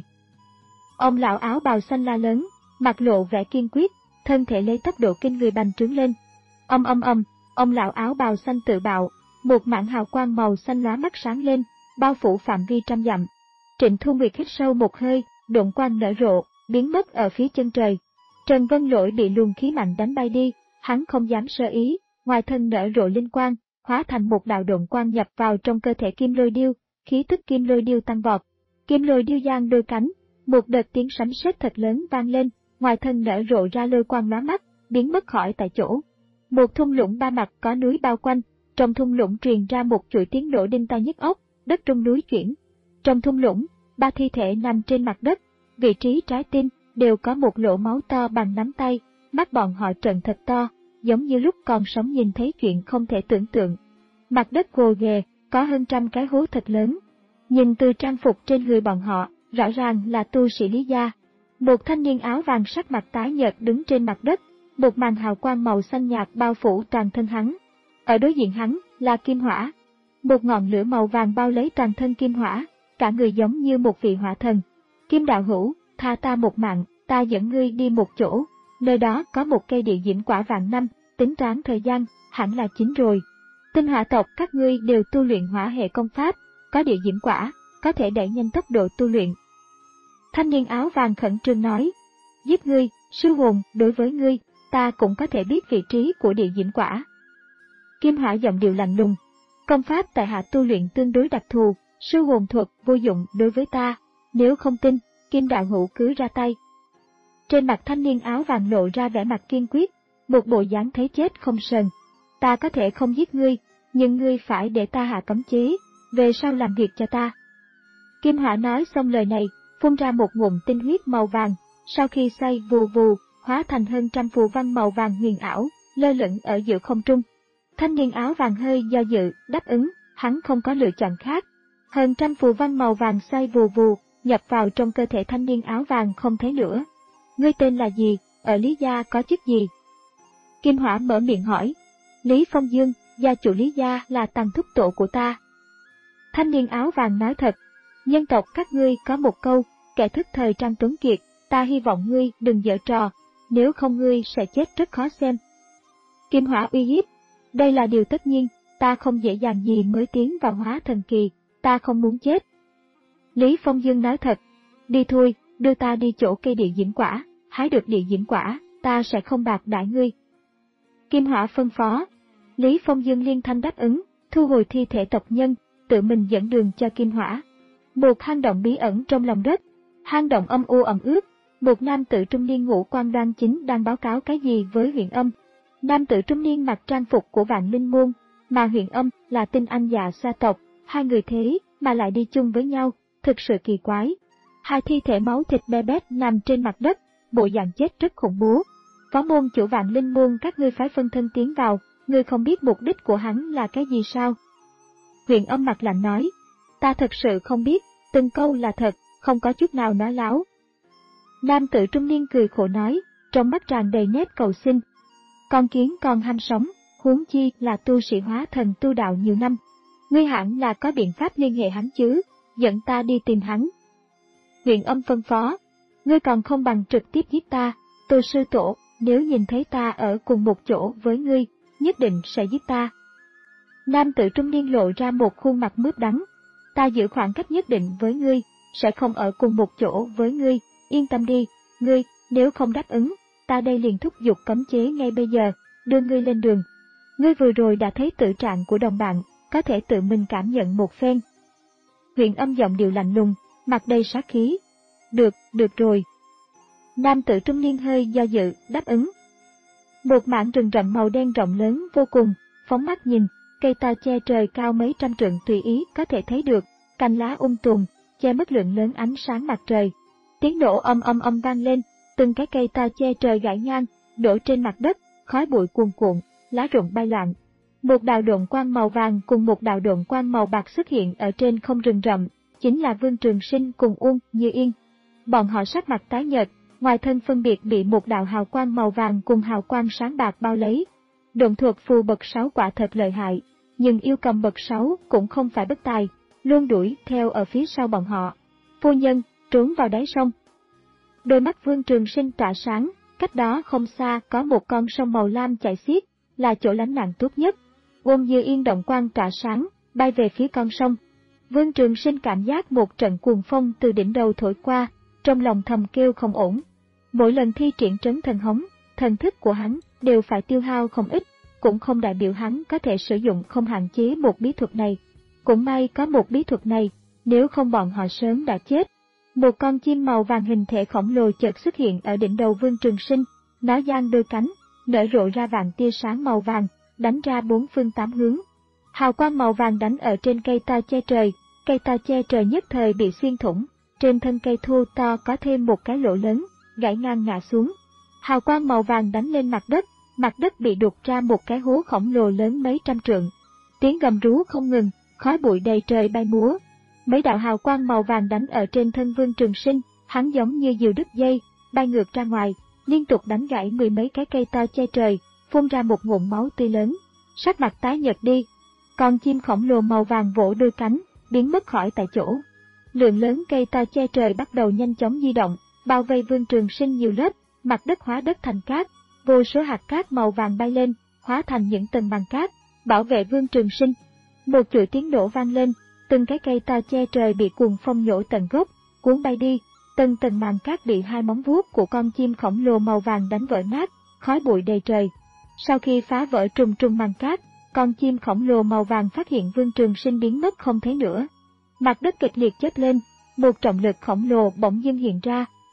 Ông lão áo bào xanh la lớn, mặt lộ vẻ kiên quyết, thân thể lấy tốc độ kinh người bành trướng lên. Âm âm âm, ông lão áo bào xanh tự bạo, một mảng hào quang màu xanh lóa mắt sáng lên, bao phủ phạm vi trăm dặm. Trịnh Thu Nguyệt hít sâu một hơi, độn quang nở rộ, biến mất ở phía chân trời. Trần Vân Lỗi bị luồng khí mạnh đánh bay đi, hắn không dám sơ ý, ngoài thân nở rộ linh quang, hóa thành một đạo độn quang nhập vào trong cơ thể Kim Lôi Điêu, khí tức Kim Lôi Điêu tăng vọt. Kim Lôi Điêu giang đôi cánh, một đợt tiếng sấm sét thật lớn vang lên, ngoài thân nở rộ ra lôi quang lóa mắt, biến mất khỏi tại chỗ. Một thung lũng ba mặt có núi bao quanh, trong thung lũng truyền ra một chuỗi tiếng nổ đinh tai nhức óc, đất rung núi chuyển. Trong thung lũng, ba thi thể nằm trên mặt đất, vị trí trái tim đều có một lỗ máu to bằng nắm tay, mắt bọn họ trợn thật to, giống như lúc còn sống nhìn thấy chuyện không thể tưởng tượng. Mặt đất gồ ghề, có hơn trăm cái hố thật lớn. Nhìn từ trang phục trên người bọn họ, rõ ràng là tu sĩ Lý gia. Một thanh niên áo vàng sắc mặt tái nhợt đứng trên mặt đất, một màn hào quang màu xanh nhạt bao phủ toàn thân hắn. Ở đối diện hắn là Kim Hỏa. Một ngọn lửa màu vàng bao lấy toàn thân Kim Hỏa, cả người giống như một vị hỏa thần. Kim đạo hữu, tha ta một mạng, ta dẫn ngươi đi một chỗ, nơi đó có một cây địa diễm quả vạn năm, tính toán thời gian, hẳn là chín rồi. Tinh hỏa tộc các ngươi đều tu luyện hỏa hệ công pháp, có địa diễm quả, có thể đẩy nhanh tốc độ tu luyện. Thanh niên áo vàng khẩn trương nói, giết ngươi, sư hồn, đối với ngươi, ta cũng có thể biết vị trí của địa diễm quả. Kim Hỏa giọng điệu lạnh lùng, công pháp tại hạ tu luyện tương đối đặc thù, sư hồn thuật vô dụng đối với ta, nếu không tin, Kim đạo hữu cứ ra tay. Trên mặt thanh niên áo vàng lộ ra vẻ mặt kiên quyết, một bộ dáng thấy chết không sờn. Ta có thể không giết ngươi, nhưng ngươi phải để ta hạ cấm chế, về sau làm việc cho ta. Kim Hỏa nói xong lời này, phun ra một ngụm tinh huyết màu vàng, sau khi xoay vù vù, hóa thành hơn trăm phù văn màu vàng huyền ảo, lơ lửng ở giữa không trung. Thanh niên áo vàng hơi do dự, đáp ứng, hắn không có lựa chọn khác. Hơn trăm phù văn màu vàng xoay vù vù, nhập vào trong cơ thể thanh niên áo vàng không thấy nữa. Ngươi tên là gì, ở Lý gia có chức gì? Kim Hỏa mở miệng hỏi. Lý Phong Dương, gia chủ Lý gia là tăng thúc tổ của ta. Thanh niên áo vàng nói thật. Nhân tộc các ngươi có một câu, kẻ thức thời Trang Tuấn Kiệt, ta hy vọng ngươi đừng giở trò, nếu không ngươi sẽ chết rất khó xem. Kim Hỏa uy hiếp. Đây là điều tất nhiên, ta không dễ dàng gì mới tiến vào hóa thần kỳ, ta không muốn chết. Lý Phong Dương nói thật. Đi thôi, đưa ta đi chỗ cây địa diễm quả, hái được địa diễm quả, ta sẽ không bạc đãi ngươi. Kim Hỏa phân phó. Lý Phong Dương liên thanh đáp ứng, thu hồi thi thể tộc nhân, tự mình dẫn đường cho Kim Hỏa. Một hang động bí ẩn trong lòng đất, hang động âm u ẩm ướt, một nam tử trung niên ngũ quan đoan chính đang báo cáo cái gì với Huyền Âm. Nam tử trung niên mặc trang phục của Vạn Linh Môn, mà Huyền Âm là tinh anh già xa tộc, hai người thế mà lại đi chung với nhau, thực sự kỳ quái. Hai thi thể máu thịt be bét nằm trên mặt đất, bộ dạng chết rất khủng bố. Phó môn chủ Vạn Linh Môn các ngươi phái phân thân tiến vào, ngươi không biết mục đích của hắn là cái gì sao? Huyền Âm mặt lạnh nói, ta thật sự không biết, từng câu là thật, không có chút nào nói láo. Nam tử trung niên cười khổ nói, trong mắt tràn đầy nét cầu xin. Con kiến còn ham sống, huống chi là tu sĩ hóa thần tu đạo nhiều năm. Ngươi hẳn là có biện pháp liên hệ hắn chứ, dẫn ta đi tìm hắn. Huyền Âm phân phó, ngươi còn không bằng trực tiếp giết ta, tôi sư tổ, nếu nhìn thấy ta ở cùng một chỗ với ngươi, nhất định sẽ giết ta. Nam tử trung niên lộ ra một khuôn mặt mướp đắng, ta giữ khoảng cách nhất định với ngươi, sẽ không ở cùng một chỗ với ngươi, yên tâm đi, ngươi, nếu không đáp ứng, ta đây liền thúc giục cấm chế ngay bây giờ, đưa ngươi lên đường. Ngươi vừa rồi đã thấy tử trạng của đồng bạn, có thể tự mình cảm nhận một phen. Huyền Âm giọng điệu lạnh lùng, mặt đầy sát khí. Được, được rồi. Nam tử trung niên hơi do dự, đáp ứng. Một mảng rừng rậm màu đen rộng lớn vô cùng, phóng mắt nhìn, cây to che trời cao mấy trăm trượng tùy ý có thể thấy được, cành lá um tùm, che mất lượng lớn ánh sáng mặt trời. Tiếng nổ âm âm âm vang lên, từng cái cây to che trời gãy ngang, đổ trên mặt đất, khói bụi cuồn cuộn, lá rụng bay loạn. Một đạo độn quang màu vàng cùng một đạo độn quang màu bạc xuất hiện ở trên không rừng rậm, chính là Vương Trường Sinh cùng Uông Như Yên. Bọn họ sắc mặt tái nhợt, ngoài thân phân biệt bị một đạo hào quang màu vàng cùng hào quang sáng bạc bao lấy. Độn thuật phù bậc sáu quả thật lợi hại, nhưng yêu cầm bậc sáu cũng không phải bất tài, luôn đuổi theo ở phía sau bọn họ. Phu nhân, trốn vào đáy sông. Đôi mắt Vương Trường Sinh tỏa sáng, cách đó không xa có một con sông màu lam chảy xiết, là chỗ lánh nạn tốt nhất. Uông Như Yên động quang tỏa sáng, bay về phía con sông. Vương Trường Sinh cảm giác một trận cuồng phong từ đỉnh đầu thổi qua, trong lòng thầm kêu không ổn. Mỗi lần thi triển trấn thần hống, thần thức của hắn đều phải tiêu hao không ít, cũng không đại biểu hắn có thể sử dụng không hạn chế một bí thuật này. Cũng may có một bí thuật này, nếu không bọn họ sớm đã chết. Một con chim màu vàng hình thể khổng lồ chợt xuất hiện ở đỉnh đầu Vương Trường Sinh, nó giang đôi cánh, nở rộ ra vàng tia sáng màu vàng, đánh ra bốn phương tám hướng. Hào quang màu vàng đánh ở trên cây to che trời, cây to che trời nhất thời bị xuyên thủng, trên thân cây thô to có thêm một cái lỗ lớn, gãy ngang ngã xuống. Hào quang màu vàng đánh lên mặt đất, mặt đất bị đục ra một cái hố khổng lồ lớn mấy trăm trượng. Tiếng gầm rú không ngừng, khói bụi đầy trời bay múa. Mấy đạo hào quang màu vàng đánh ở trên thân Vương Trường Sinh, hắn giống như diều đứt dây, bay ngược ra ngoài, liên tục đánh gãy mười mấy cái cây to che trời, phun ra một ngụm máu tươi lớn. Sắc mặt tái nhợt đi, con chim khổng lồ màu vàng vỗ đôi cánh, biến mất khỏi tại chỗ. Lượng lớn cây to che trời bắt đầu nhanh chóng di động, bao vây Vương Trường Sinh nhiều lớp, mặt đất hóa đất thành cát, vô số hạt cát màu vàng bay lên, hóa thành những tầng bằng cát, bảo vệ Vương Trường Sinh. Một chuỗi tiếng nổ vang lên, từng cái cây to che trời bị cuồng phong nhổ tận gốc, cuốn bay đi, từng tầng màn cát bị hai móng vuốt của con chim khổng lồ màu vàng đánh vỡ nát, khói bụi đầy trời. Sau khi phá vỡ trùng trùng màn cát, con chim khổng lồ màu vàng phát hiện Vương Trường Sinh biến mất không thấy nữa. Mặt đất kịch liệt chớp lên, một trọng lực khổng lồ bỗng dưng hiện ra,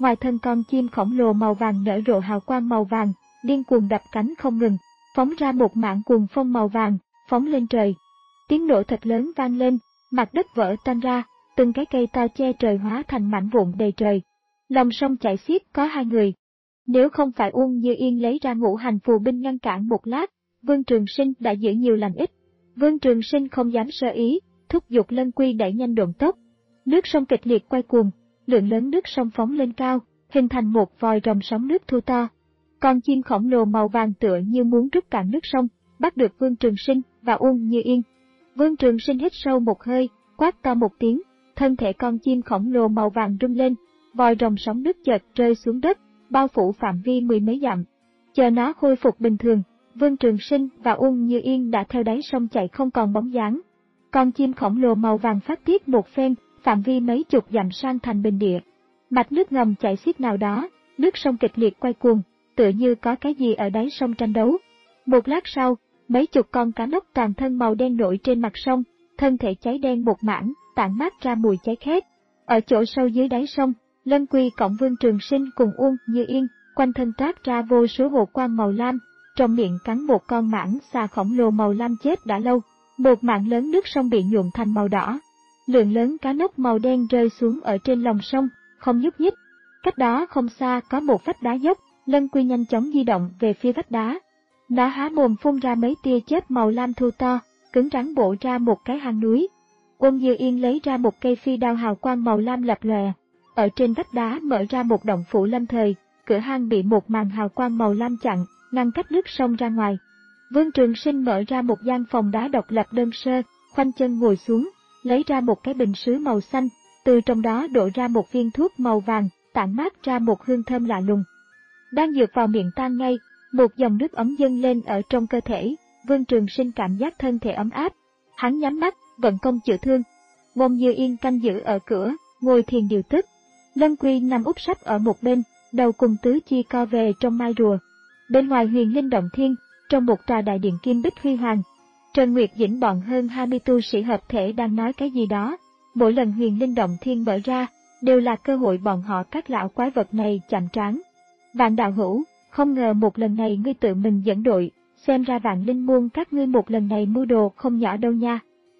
ngoài thân con chim khổng lồ màu vàng nở rộ hào quang màu vàng, điên cuồng đập cánh không ngừng, phóng ra một mảng cuồng phong màu vàng, phóng lên trời. Tiếng nổ thật lớn vang lên, mặt đất vỡ tan ra, từng cái cây to che trời hóa thành mảnh vụn đầy trời. Lòng sông chảy xiết có hai người. Nếu không phải Uông Như Yên lấy ra ngũ hành phù binh ngăn cản một lát, Vương Trường Sinh đã giữ nhiều lành ít. Vương Trường Sinh không dám sơ ý, thúc giục Lân Quy đẩy nhanh độn tốc. Nước sông kịch liệt quay cuồng, lượng lớn nước sông phóng lên cao, hình thành một vòi rồng sóng nước thu to. Con chim khổng lồ màu vàng tựa như muốn rút cạn nước sông, bắt được Vương Trường Sinh và Uông Như Yên. Vương Trường Sinh hít sâu một hơi, quát to một tiếng, thân thể con chim khổng lồ màu vàng rung lên, vòi rồng sóng nước chợt rơi xuống đất, bao phủ phạm vi mười mấy dặm. Chờ nó khôi phục bình thường, Vương Trường Sinh và Uông Như Yên đã theo đáy sông chạy không còn bóng dáng. Con chim khổng lồ màu vàng phát tiết một phen, phạm vi mấy chục dặm sang thành bình địa. Mạch nước ngầm chảy xiết nào đó, nước sông kịch liệt quay cuồng, tựa như có cái gì ở đáy sông tranh đấu. Một lát sau, mấy chục con cá nóc toàn thân màu đen nổi trên mặt sông, thân thể cháy đen một mảng, tản mát ra mùi cháy khét. Ở chỗ sâu dưới đáy sông, Lân Quy cộng Vương Trường Sinh cùng Uông Như Yên, quanh thân toát ra vô số hồ quang màu lam, trong miệng cắn một con mãng xà khổng lồ màu lam chết đã lâu. Một mảng lớn nước sông bị nhuộm thành màu đỏ. Lượng lớn cá nóc màu đen rơi xuống ở trên lòng sông, không nhúc nhích. Cách đó không xa có một vách đá dốc, Lân Quy nhanh chóng di động về phía vách đá. Nó há mồm phun ra mấy tia chớp màu lam thu to, cứng rắn bổ ra một cái hang núi. Uông Như Yên lấy ra một cây phi đao hào quang màu lam lập lòe. Ở trên vách đá mở ra một động phủ lâm thời, cửa hang bị một màn hào quang màu lam chặn, ngăn cách nước sông ra ngoài. Vương Trường Sinh mở ra một gian phòng đá độc lập đơn sơ, khoanh chân ngồi xuống, lấy ra một cái bình sứ màu xanh, từ trong đó đổ ra một viên thuốc màu vàng, tản mát ra một hương thơm lạ lùng. Đang dược vào miệng tan ngay, một dòng nước ấm dâng lên ở trong cơ thể, Vương Trường Sinh cảm giác thân thể ấm áp. Hắn nhắm mắt, vận công chữa thương. Uông Như Yên canh giữ ở cửa, ngồi thiền điều tức. Lân Quy nằm úp sấp ở một bên, đầu cùng tứ chi co về trong mai rùa. Bên ngoài Huyền Linh Động Thiên, trong một tòa đại điện kim bích huy hoàng, Trần Nguyệt Dĩnh bọn hơn hai mươi tu sĩ hợp thể đang nói cái gì đó. Mỗi lần Huyền Linh Động Thiên mở ra, đều là cơ hội bọn họ các lão quái vật này chạm trán. Vạn đạo hữu, không ngờ một lần này ngươi tự mình dẫn đội, xem ra Vạn Linh môn các ngươi một lần này mưu đồ không nhỏ đâu nha.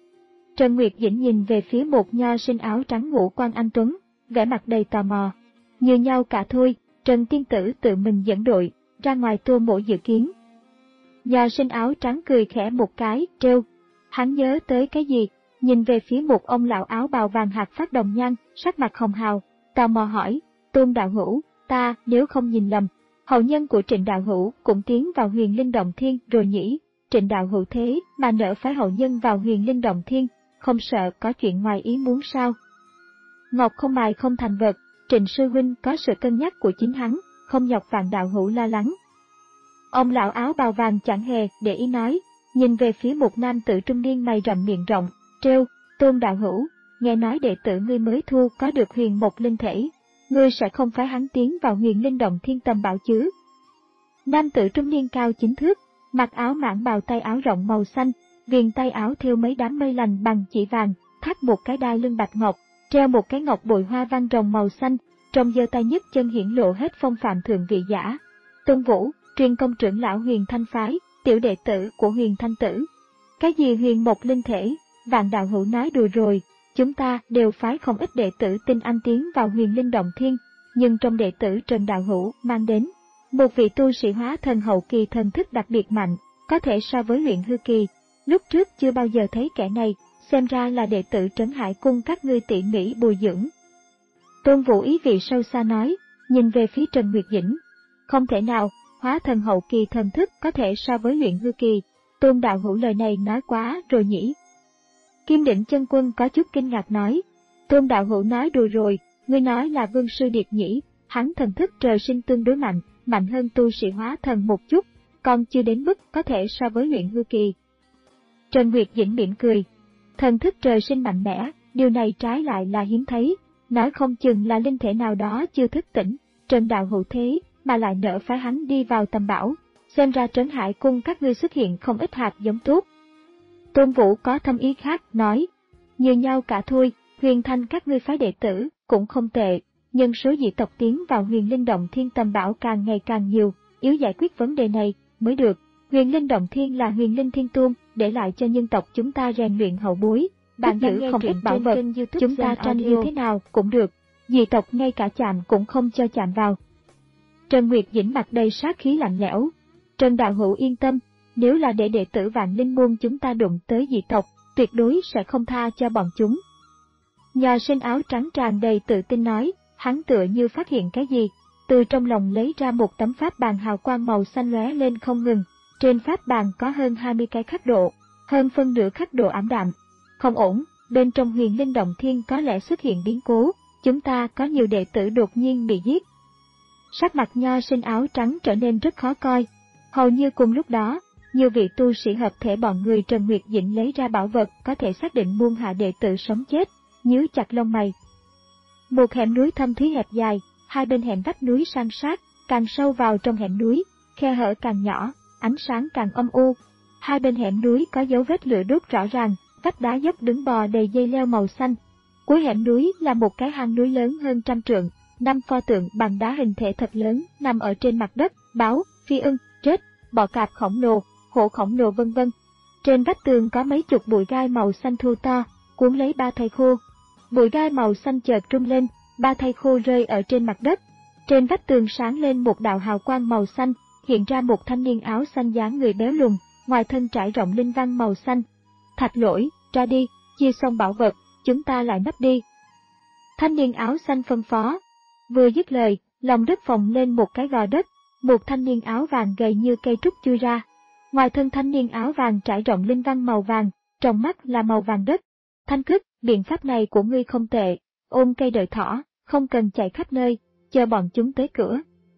Trần Nguyệt Dĩnh nhìn về phía một nho sinh áo trắng ngũ quan anh tuấn, vẻ mặt đầy tò mò. Như nhau cả thôi, Trần tiên tử tự mình dẫn đội, ra ngoài Tô Mỗ dự kiến. Nho sinh áo trắng cười khẽ một cái, trêu. Hắn nhớ tới cái gì, nhìn về phía một ông lão áo bào vàng hạt phát đồng nhan, sắc mặt hồng hào, tò mò hỏi, Tôn đạo hữu, ta, nếu không nhìn lầm, hậu nhân của Trịnh đạo hữu cũng tiến vào Huyền Linh Động Thiên rồi nhỉ? Trịnh đạo hữu thế mà nỡ phái hậu nhân vào Huyền Linh Động Thiên, không sợ có chuyện ngoài ý muốn sao? Ngọc không mài không thành vật, Trịnh sư huynh có sự cân nhắc của chính hắn, không nhọc Vạn đạo hữu lo lắng. Ông lão áo bào vàng chẳng hề để ý nói, nhìn về phía một nam tử trung niên mày rậm miệng rộng, trêu, Tôn đạo hữu, nghe nói đệ tử ngươi mới thu có được huyền một linh thể, ngươi sẽ không phái hắn tiến vào Huyền Linh Động Thiên tầm bảo chứ? Nam tử trung niên cao chín thước, mặc áo mãng bào tay áo rộng màu xanh, viền tay áo thêu mấy đám mây lành bằng chỉ vàng, thắt một cái đai lưng bạch ngọc, treo một cái ngọc bội hoa văn rồng màu xanh, trong giơ tay nhấc chân hiển lộ hết phong phạm thượng vị giả. Tôn Vũ, truyền công trưởng lão Huyền Thanh phái, tiểu đệ tử của Huyền Thanh tử. Cái gì huyền một linh thể, Vạn đạo hữu nói đùa rồi, chúng ta đều phái không ít đệ tử tin anh tiến vào Huyền Linh Động Thiên, nhưng trong đệ tử Trần đạo hữu mang đến một vị tu sĩ hóa thần hậu kỳ thần thức đặc biệt mạnh, có thể so với luyện hư kỳ. Lúc trước chưa bao giờ thấy kẻ này, xem ra là đệ tử Trấn Hải cung các ngươi tỉ mỉ bồi dưỡng. Tôn Vũ ý vị sâu xa nói, nhìn về phía Trần Nguyệt Dĩnh. Không thể nào, hóa thần hậu kỳ thần thức có thể so với luyện hư kỳ, Tôn đạo hữu lời này nói quá rồi nhỉ. Kim Đỉnh Chân Quân có chút kinh ngạc nói, Tôn đạo hữu nói đùa rồi, ngươi nói là Vương Sư Điệt nhỉ, hắn thần thức trời sinh tương đối mạnh, mạnh hơn tu sĩ hóa thần một chút, còn chưa đến mức có thể so với luyện hư kỳ. Trần Nguyệt Dĩnh mỉm cười, thần thức trời sinh mạnh mẽ, điều này trái lại là hiếm thấy, nói không chừng là linh thể nào đó chưa thức tỉnh, Trần đạo hữu thế mà lại nỡ phái hắn đi vào tầm bảo, xem ra Trấn Hải cung các ngươi xuất hiện không ít hạt giống tốt. Tôn Vũ có thâm ý khác, nói, như nhau cả thôi, Huyền Thanh các ngươi phái đệ tử cũng không tệ, nhân số dị tộc tiến vào Huyền Linh Động Thiên Tầm Bảo càng ngày càng nhiều, yếu giải quyết vấn đề này mới được. Huyền Linh Động Thiên là Huyền Linh Thiên Tôn để lại cho nhân tộc chúng ta rèn luyện hậu bối. Bạn giữ không ít bảo vật, chúng ta tranh như thế nào cũng được. Dị tộc ngay cả chạm cũng không cho chạm vào. Trần Nguyệt Dĩnh mặt đầy sát khí lạnh lẽo. Trần đạo hữu yên tâm, nếu là để đệ tử Vạn Linh môn chúng ta đụng tới dị tộc, tuyệt đối sẽ không tha cho bọn chúng. Nho sinh áo trắng tràn đầy tự tin nói, hắn tựa như phát hiện cái gì, từ trong lòng lấy ra một tấm pháp bàn hào quang màu xanh lóe lên không ngừng. Trên pháp bàn có hơn hai mươi cái khắc độ, hơn phân nửa khắc độ ảm đạm. Không ổn, bên trong Huyền Linh Động Thiên có lẽ xuất hiện biến cố, chúng ta có nhiều đệ tử đột nhiên bị giết. Sắc mặt nho sinh áo trắng trở nên rất khó coi. Hầu như cùng lúc đó, nhiều vị tu sĩ hợp thể bọn người Trần Nguyệt Dĩnh lấy ra bảo vật có thể xác định muôn hạ đệ tử sống chết, nhíu chặt lông mày. Một hẻm núi thâm thúy hẹp dài, hai bên hẻm vách núi san sát, càng sâu vào trong hẻm núi, khe hở càng nhỏ, ánh sáng càng âm u. Hai bên hẻm núi có dấu vết lửa đốt rõ ràng, vách đá dốc đứng bò đầy dây leo màu xanh. Cuối hẻm núi là một cái hang núi lớn hơn trăm trượng, năm pho tượng bằng đá hình thể thật lớn nằm ở trên mặt đất, báo, phi ưng, rết, bọ cạp khổng lồ, hổ khổng lồ vân vân. Trên vách tường có mấy chục bụi gai màu xanh thu to, cuốn lấy ba thây khô. Bụi gai màu xanh chợt rung lên, ba thây khô rơi ở trên mặt đất. Trên vách tường sáng lên một đạo hào quang màu xanh, hiện ra một thanh niên áo xanh dáng người béo lùn, ngoài thân trải rộng linh văn màu xanh. Thạch Lỗi, ra đi, chia xong bảo vật, chúng ta lại nấp đi. Thanh niên áo xanh phân phó. Vừa dứt lời, lòng đất phồng lên một cái gò đất, một thanh niên áo vàng gầy như cây trúc chui ra. Ngoài thân thanh niên áo vàng trải rộng linh văn màu vàng, trong mắt là màu vàng đất. Thanh Cức, biện pháp này của ngươi không tệ, ôm cây đợi thỏ, không cần chạy khắp nơi, chờ bọn chúng tới cửa.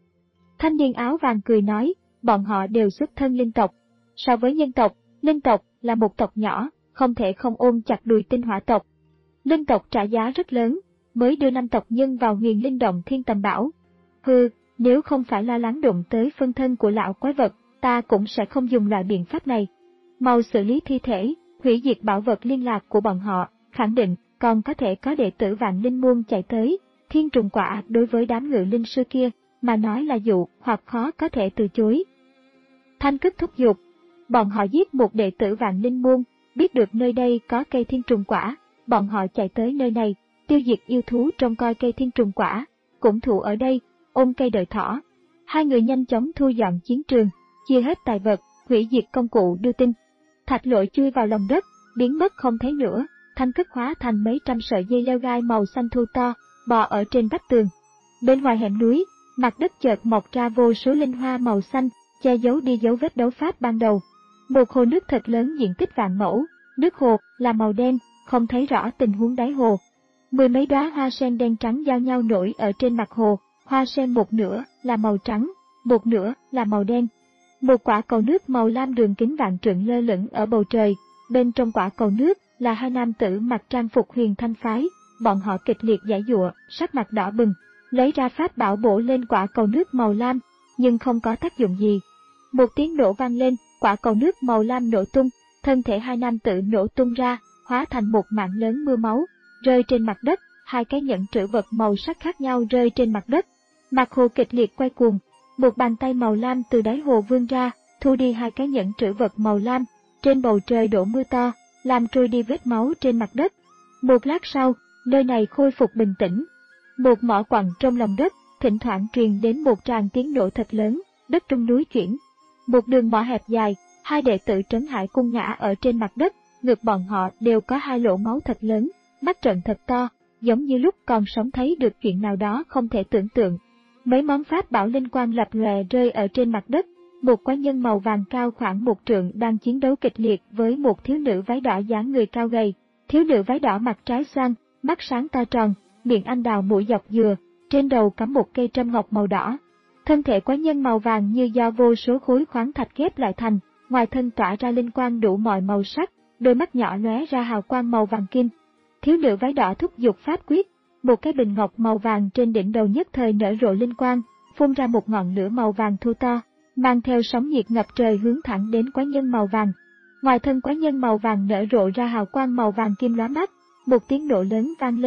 Thanh niên áo vàng cười nói, bọn họ đều xuất thân linh tộc. So với nhân tộc, linh tộc là một tộc nhỏ, không thể không ôm chặt đùi tinh hỏa tộc. Linh tộc trả giá rất lớn, mới đưa năm tộc nhân vào Huyền Linh Động Thiên Tầm Bảo. Hừ, nếu không phải lo lắng đụng tới phân thân của lão quái vật, ta cũng sẽ không dùng loại biện pháp này. Mau xử lý thi thể, hủy diệt bảo vật liên lạc của bọn họ, khẳng định còn có thể có đệ tử Vạn Linh môn chạy tới. Thiên trùng quả đối với đám ngự linh sư kia mà nói là dụ hoặc khó có thể từ chối. Thanh Cức thúc giục, bọn họ giết một đệ tử Vạn Linh môn, biết được nơi đây có cây thiên trùng quả, bọn họ chạy tới nơi này, tiêu diệt yêu thú trông coi cây thiên trùng quả, cũng thủ ở đây, ôm cây đợi thỏ. Hai người nhanh chóng thu dọn chiến trường, chia hết tài vật, hủy diệt công cụ đưa tin. Thạch Lỗi chui vào lòng đất, biến mất không thấy nữa. Thanh Cức hóa thành mấy trăm sợi dây leo gai màu xanh thu to, bò ở trên vách tường. Bên ngoài hẻm núi, mặt đất chợt mọc ra vô số linh hoa màu xanh, che giấu đi dấu vết đấu pháp ban đầu. Một hồ nước thật lớn diện tích vạn mẫu, nước hồ là màu đen, không thấy rõ tình huống đáy hồ. Mười mấy đóa hoa sen đen trắng giao nhau nổi ở trên mặt hồ, hoa sen một nửa là màu trắng, một nửa là màu đen. Một quả cầu nước màu lam đường kính vạn trượng lơ lửng ở bầu trời, bên trong quả cầu nước là hai nam tử mặc trang phục Huyền Thanh phái, bọn họ kịch liệt giãy giụa, sắc mặt đỏ bừng, lấy ra pháp bảo bổ lên quả cầu nước màu lam, nhưng không có tác dụng gì. Một tiếng nổ vang lên, quả cầu nước màu lam nổ tung, thân thể hai nam tử nổ tung ra, hóa thành một mảng lớn mưa máu, rơi trên mặt đất, hai cái nhẫn trữ vật màu sắc khác nhau rơi trên mặt đất. Mặt hồ kịch liệt quay cuồng, một bàn tay màu lam từ đáy hồ vươn ra, thu đi hai cái nhẫn trữ vật màu lam, trên bầu trời đổ mưa to, làm trôi đi vết máu trên mặt đất. Một lát sau, nơi này khôi phục bình tĩnh. Một mỏ quặng trong lòng đất, thỉnh thoảng truyền đến một tràng tiếng nổ thật lớn, đất trong núi chuyển. Một đường mỏ hẹp dài, hai đệ tử Trấn Hải Cung ngã ở trên mặt đất, ngực bọn họ đều có hai lỗ máu thật lớn, mắt trợn thật to, giống như lúc còn sống thấy được chuyện nào đó không thể tưởng tượng. Mấy món pháp bảo linh quang lập lòe rơi ở trên mặt đất. Một quái nhân màu vàng cao khoảng một trượng đang chiến đấu kịch liệt với một thiếu nữ váy đỏ dáng người cao gầy. Thiếu nữ váy đỏ mặt trái xoan, mắt sáng to tròn, miệng anh đào mũi dọc dừa, trên đầu cắm một cây trâm ngọc màu đỏ. Thân thể quái nhân màu vàng như do vô số khối khoáng thạch ghép lại thành, ngoài thân tỏa ra linh quang đủ mọi màu sắc, đôi mắt nhỏ lóe ra hào quang màu vàng kim. Thiếu nữ váy đỏ thúc giục pháp quyết, một cái bình ngọc màu vàng trên đỉnh đầu nhất thời nở rộ linh quang, phun ra một ngọn lửa màu vàng thu to, mang theo sóng nhiệt ngập trời hướng thẳng đến quái nhân màu vàng. Ngoài thân quái nhân màu vàng nở rộ ra hào quang màu vàng kim lóa mắt, một tiếng nổ lớn vang lên,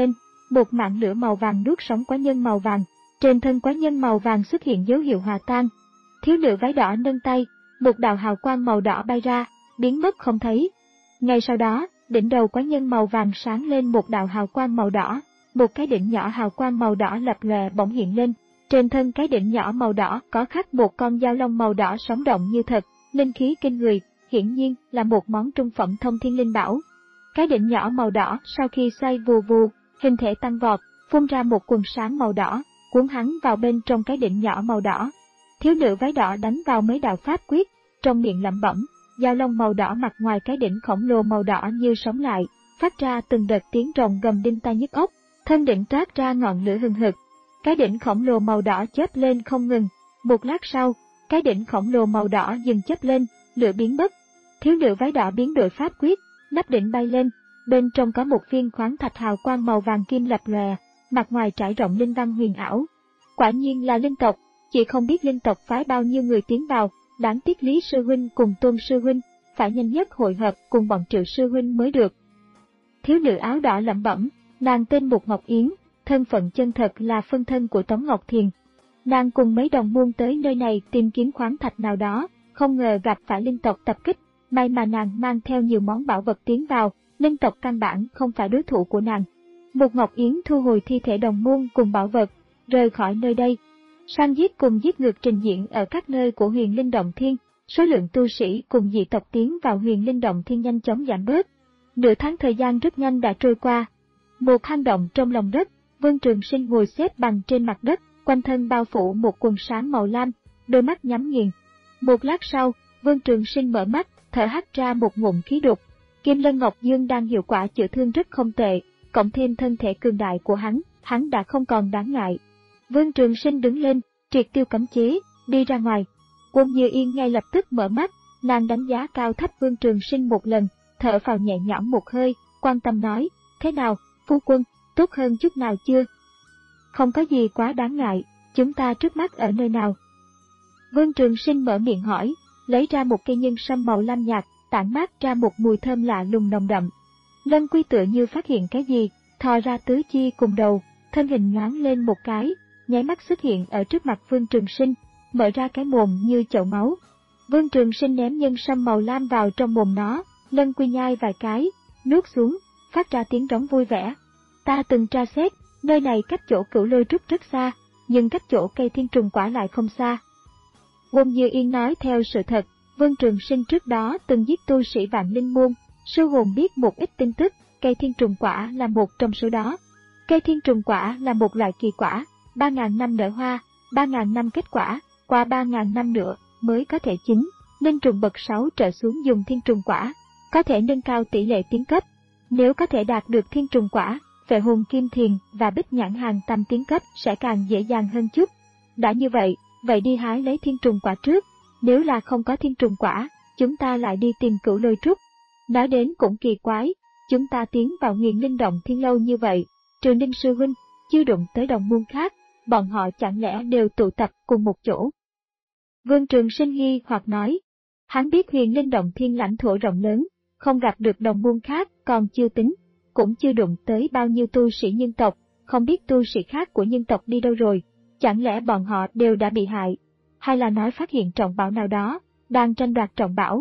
một mạng lửa màu vàng nuốt sống quái nhân màu vàng. Trên thân quái nhân màu vàng xuất hiện dấu hiệu hòa tan. Thiếu nữ váy đỏ nâng tay, một đạo hào quang màu đỏ bay ra, biến mất không thấy. Ngay sau đó, đỉnh đầu quái nhân màu vàng sáng lên một đạo hào quang màu đỏ, một cái đỉnh nhỏ hào quang màu đỏ lập lòe bỗng hiện lên. Trên thân cái đỉnh nhỏ màu đỏ có khắc một con dao long màu đỏ sống động như thật, linh khí kinh người, hiển nhiên là một món trung phẩm thông thiên linh bảo. Cái đỉnh nhỏ màu đỏ sau khi xoay vù vù, hình thể tăng vọt, phun ra một quần sáng màu đỏ, cuốn hắn vào bên trong cái đỉnh nhỏ màu đỏ. Thiếu nữ váy đỏ đánh vào mấy đạo pháp quyết, trong miệng lẩm bẩm, dao long màu đỏ mặt ngoài cái đỉnh khổng lồ màu đỏ như sống lại, phát ra từng đợt tiếng rồng gầm đinh tai nhức óc, thân đỉnh toát ra ngọn lửa hừng hực. Cái đỉnh khổng lồ màu đỏ chớp lên không ngừng, một lát sau, cái đỉnh khổng lồ màu đỏ dừng chớp lên, lửa biến mất. Thiếu nữ váy đỏ biến đổi pháp quyết, nắp đỉnh bay lên, bên trong có một viên khoáng thạch hào quang màu vàng kim lập lòe, mặt ngoài trải rộng linh văn huyền ảo. Quả nhiên là linh tộc, chỉ không biết linh tộc phái bao nhiêu người tiến vào, đáng tiếc Lý sư huynh cùng Tôn sư huynh phải nhanh nhất hội hợp cùng bọn Triệu sư huynh mới được. Thiếu nữ áo đỏ lẩm bẩm, nàng tên Mục Ngọc Yến, thân phận chân thật là phân thân của Tống Ngọc Thiền. Nàng cùng mấy đồng môn tới nơi này tìm kiếm khoáng thạch nào đó, không ngờ gặp phải linh tộc tập kích, may mà nàng mang theo nhiều món bảo vật tiến vào, linh tộc căn bản không phải đối thủ của nàng. Mục Ngọc Yến thu hồi thi thể đồng môn cùng bảo vật, rời khỏi nơi đây. Săn giết cùng giết ngược trình diễn ở các nơi của Huyền Linh Động Thiên, số lượng tu sĩ cùng dị tộc tiến vào Huyền Linh Động Thiên nhanh chóng giảm bớt. Nửa tháng thời gian rất nhanh đã trôi qua. Một hang động trong lòng đất, Vương Trường Sinh ngồi xếp bằng trên mặt đất, quanh thân bao phủ một quần sáng màu lam, đôi mắt nhắm nghiền. Một lát sau, Vương Trường Sinh mở mắt, thở hắt ra một ngụm khí đục. Kim Lân Ngọc Dương đang hiệu quả chữa thương rất không tệ, cộng thêm thân thể cường đại của hắn, hắn đã không còn đáng ngại. Vương Trường Sinh đứng lên, triệt tiêu cấm chế, đi ra ngoài. Quân Như Yên ngay lập tức mở mắt, nàng đánh giá cao thấp Vương Trường Sinh một lần, thở vào nhẹ nhõm một hơi, quan tâm nói, thế nào, phu quân, tốt hơn chút nào chưa? Không có gì quá đáng ngại, chúng ta trước mắt ở nơi nào? Vương Trường Sinh mở miệng hỏi, lấy ra một cây nhân sâm màu lam nhạt, tản mát ra một mùi thơm lạ lùng nồng đậm. Lân Quy tựa như phát hiện cái gì, thò ra tứ chi cùng đầu, thân hình nhoáng lên một cái, nháy mắt xuất hiện ở trước mặt Vương Trường Sinh, mở ra cái mồm như chậu máu. Vương Trường Sinh ném nhân sâm màu lam vào trong mồm nó, Lân Quy nhai vài cái, nuốt xuống, phát ra tiếng rống vui vẻ. Ta từng tra xét, nơi này cách chỗ Cửu Lôi Trúc rất xa, nhưng cách chỗ cây thiên trùng quả lại không xa. Quân Như Yên nói theo sự thật, Vương Trường Sinh trước đó từng giết tu sĩ Vạn Linh Môn, sư hồn biết một ít tin tức, cây thiên trùng quả là một trong số đó. Cây thiên trùng quả là một loại kỳ quả, ba ngàn năm nở hoa, ba ngàn năm kết quả, qua ba ngàn năm nữa mới có thể chín. Linh trùng bậc sáu trở xuống dùng thiên trùng quả, có thể nâng cao tỷ lệ tiến cấp. Nếu có thể đạt được thiên trùng quả, Vệ Hồn Kim Thiền và Bích Nhãn Hàng Tam tiến cấp sẽ càng dễ dàng hơn chút. Đã như vậy, vậy đi hái lấy thiên trùng quả trước, nếu là không có thiên trùng quả, chúng ta lại đi tìm Cửu Lôi Trúc. Nói đến cũng kỳ quái, chúng ta tiến vào Huyền Linh Động Thiên lâu như vậy, trừ Ninh sư huynh, chưa đụng tới đồng môn khác, bọn họ chẳng lẽ đều tụ tập cùng một chỗ? Vương Trường Sinh nghi hoặc nói, hắn biết Huyền Linh Động Thiên lãnh thổ rộng lớn, không gặp được đồng môn khác còn chưa tính, cũng chưa đụng tới bao nhiêu tu sĩ nhân tộc, không biết tu sĩ khác của nhân tộc đi đâu rồi, chẳng lẽ bọn họ đều đã bị hại, hay là nói phát hiện trọng bảo nào đó, đang tranh đoạt trọng bảo.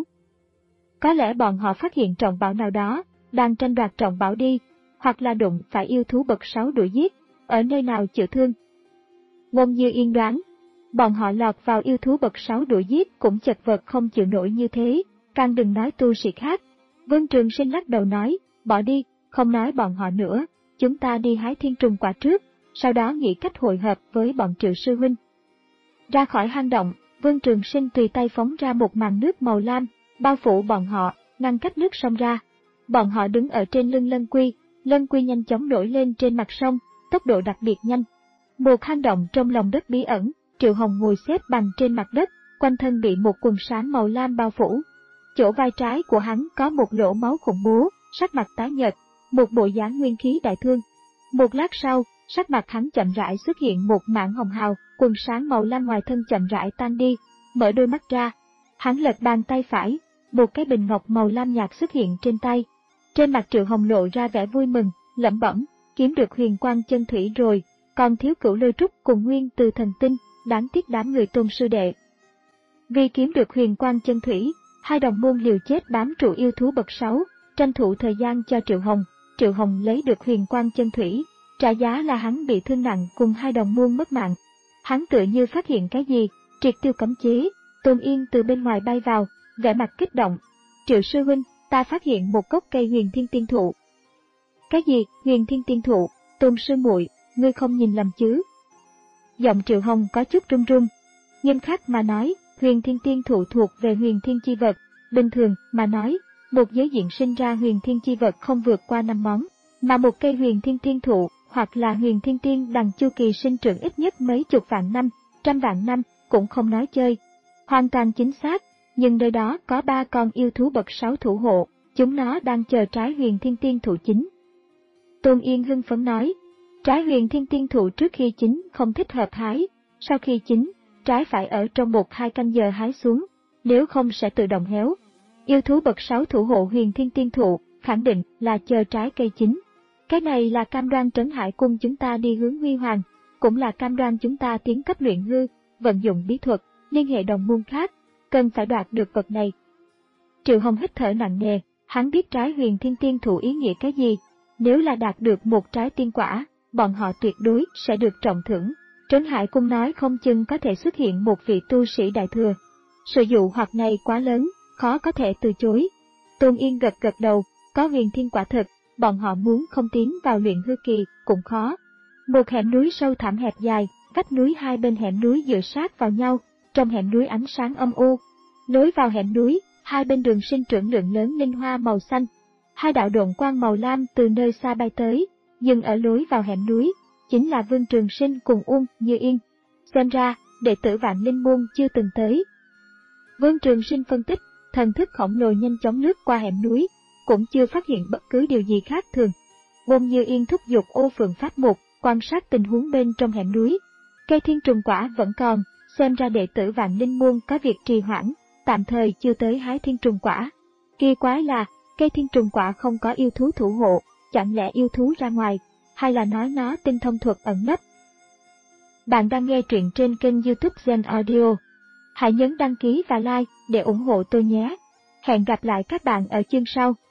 Có lẽ bọn họ phát hiện trọng bảo nào đó, đang tranh đoạt trọng bảo đi, hoặc là đụng phải yêu thú bậc sáu đuổi giết, ở nơi nào chữa thương. Ngôn Như Yên đoán, bọn họ lọt vào yêu thú bậc sáu đuổi giết cũng chật vật không chịu nổi như thế, càng đừng nói tu sĩ khác. Vương Trường Sinh lắc đầu nói, bỏ đi, không nói bọn họ nữa, chúng ta đi hái thiên trùng quả trước, sau đó nghĩ cách hội hợp với bọn Triệu sư huynh. Ra khỏi hang động, Vương Trường Sinh tùy tay phóng ra một màn nước màu lam, bao phủ bọn họ, ngăn cách nước sông ra. Bọn họ đứng ở trên lưng Lân Quy, Lân Quy nhanh chóng nổi lên trên mặt sông, tốc độ đặc biệt nhanh. Một hang động trong lòng đất bí ẩn, Triệu Hồng ngồi xếp bằng trên mặt đất, quanh thân bị một quần sáng màu lam bao phủ. Chỗ vai trái của hắn có một lỗ máu khủng bố, sắc mặt tái nhợt, một bộ dáng nguyên khí đại thương. Một lát sau, sắc mặt hắn chậm rãi xuất hiện một mảng hồng hào, quần sáng màu lam ngoài thân chậm rãi tan đi, mở đôi mắt ra. Hắn lật bàn tay phải, một cái bình ngọc màu lam nhạt xuất hiện trên tay. Trên mặt Triệu Hồng lộ ra vẻ vui mừng, lẩm bẩm, kiếm được huyền quang chân thủy rồi, còn thiếu Cửu Lôi Trúc cùng nguyên từ thần tinh, đáng tiếc đám người Tôn sư đệ. Vì kiếm được huyền quang chân thủy, hai đồng môn liều chết bám trụ yêu thú bậc sáu, tranh thủ thời gian cho Triệu Hồng. Triệu Hồng lấy được huyền quang chân thủy, trả giá là hắn bị thương nặng cùng hai đồng môn mất mạng. Hắn tựa như phát hiện cái gì, triệt tiêu cấm chế. Tôn Yên từ bên ngoài bay vào, vẻ mặt kích động. Triệu sư huynh, ta phát hiện một gốc cây huyền thiên tiên thụ. Cái gì, huyền thiên tiên thụ? Tôn sư muội, ngươi không nhìn lầm chứ? Giọng Triệu Hồng có chút run run. Nghiêm khắc mà nói, huyền thiên tiên thụ thuộc về huyền thiên chi vật. Bình thường mà nói, một giới diện sinh ra huyền thiên chi vật không vượt qua năm món, mà một cây huyền thiên tiên thụ hoặc là huyền thiên tiên đằng chu kỳ sinh trưởng ít nhất mấy chục vạn năm, trăm vạn năm, cũng không nói chơi. Hoàn toàn chính xác, nhưng nơi đó có ba con yêu thú bậc sáu thủ hộ, chúng nó đang chờ trái huyền thiên tiên thụ chín. Tôn Yên hưng phấn nói, trái huyền thiên tiên thụ trước khi chín không thích hợp hái, sau khi chín, trái phải ở trong một hai canh giờ hái xuống, nếu không sẽ tự động héo. Yêu thú bậc sáu thủ hộ huyền thiên tiên thụ, khẳng định là chờ trái cây chín. Cái này là cam đoan Trấn Hải Cung chúng ta đi hướng huy hoàng, cũng là cam đoan chúng ta tiến cấp luyện hư, vận dụng bí thuật, liên hệ đồng môn khác, cần phải đoạt được vật này. Triệu Hồng hít thở nặng nề, hắn biết trái huyền thiên tiên thụ ý nghĩa cái gì, nếu là đạt được một trái tiên quả, bọn họ tuyệt đối sẽ được trọng thưởng. Trấn Hải Cung nói không chừng có thể xuất hiện một vị tu sĩ đại thừa. Sự dụ hoặc này quá lớn, khó có thể từ chối. Tôn Yên gật gật đầu, có huyền thiên quả thực, bọn họ muốn không tiến vào luyện hư kỳ cũng khó. Một hẻm núi sâu thẳm hẹp dài, vách núi hai bên hẻm núi dựa sát vào nhau, trong hẻm núi ánh sáng âm u. Lối vào hẻm núi, hai bên đường sinh trưởng lượng lớn linh hoa màu xanh. Hai đạo độn quang màu lam từ nơi xa bay tới, dừng ở lối vào hẻm núi, chính là Vương Trường Sinh cùng Uông Như Yên. Xem ra, đệ tử Vạn Linh môn chưa từng tới. Vương Trường Sinh phân tích, thần thức khổng lồ nhanh chóng lướt qua hẻm núi, cũng chưa phát hiện bất cứ điều gì khác thường. Uông Như Yên thúc giục Ô Phượng Pháp Mục, quan sát tình huống bên trong hẻm núi. Cây thiên trùng quả vẫn còn, xem ra đệ tử Vạn Linh môn có việc trì hoãn, tạm thời chưa tới hái thiên trùng quả. Kỳ quái là, cây thiên trùng quả không có yêu thú thủ hộ, chẳng lẽ yêu thú ra ngoài, hay là nói nó tinh thông thuật ẩn nấp. Bạn đang nghe truyện trên kênh YouTube Zen Audio. Hãy nhấn đăng ký và like để ủng hộ tôi nhé. Hẹn gặp lại các bạn ở chương sau.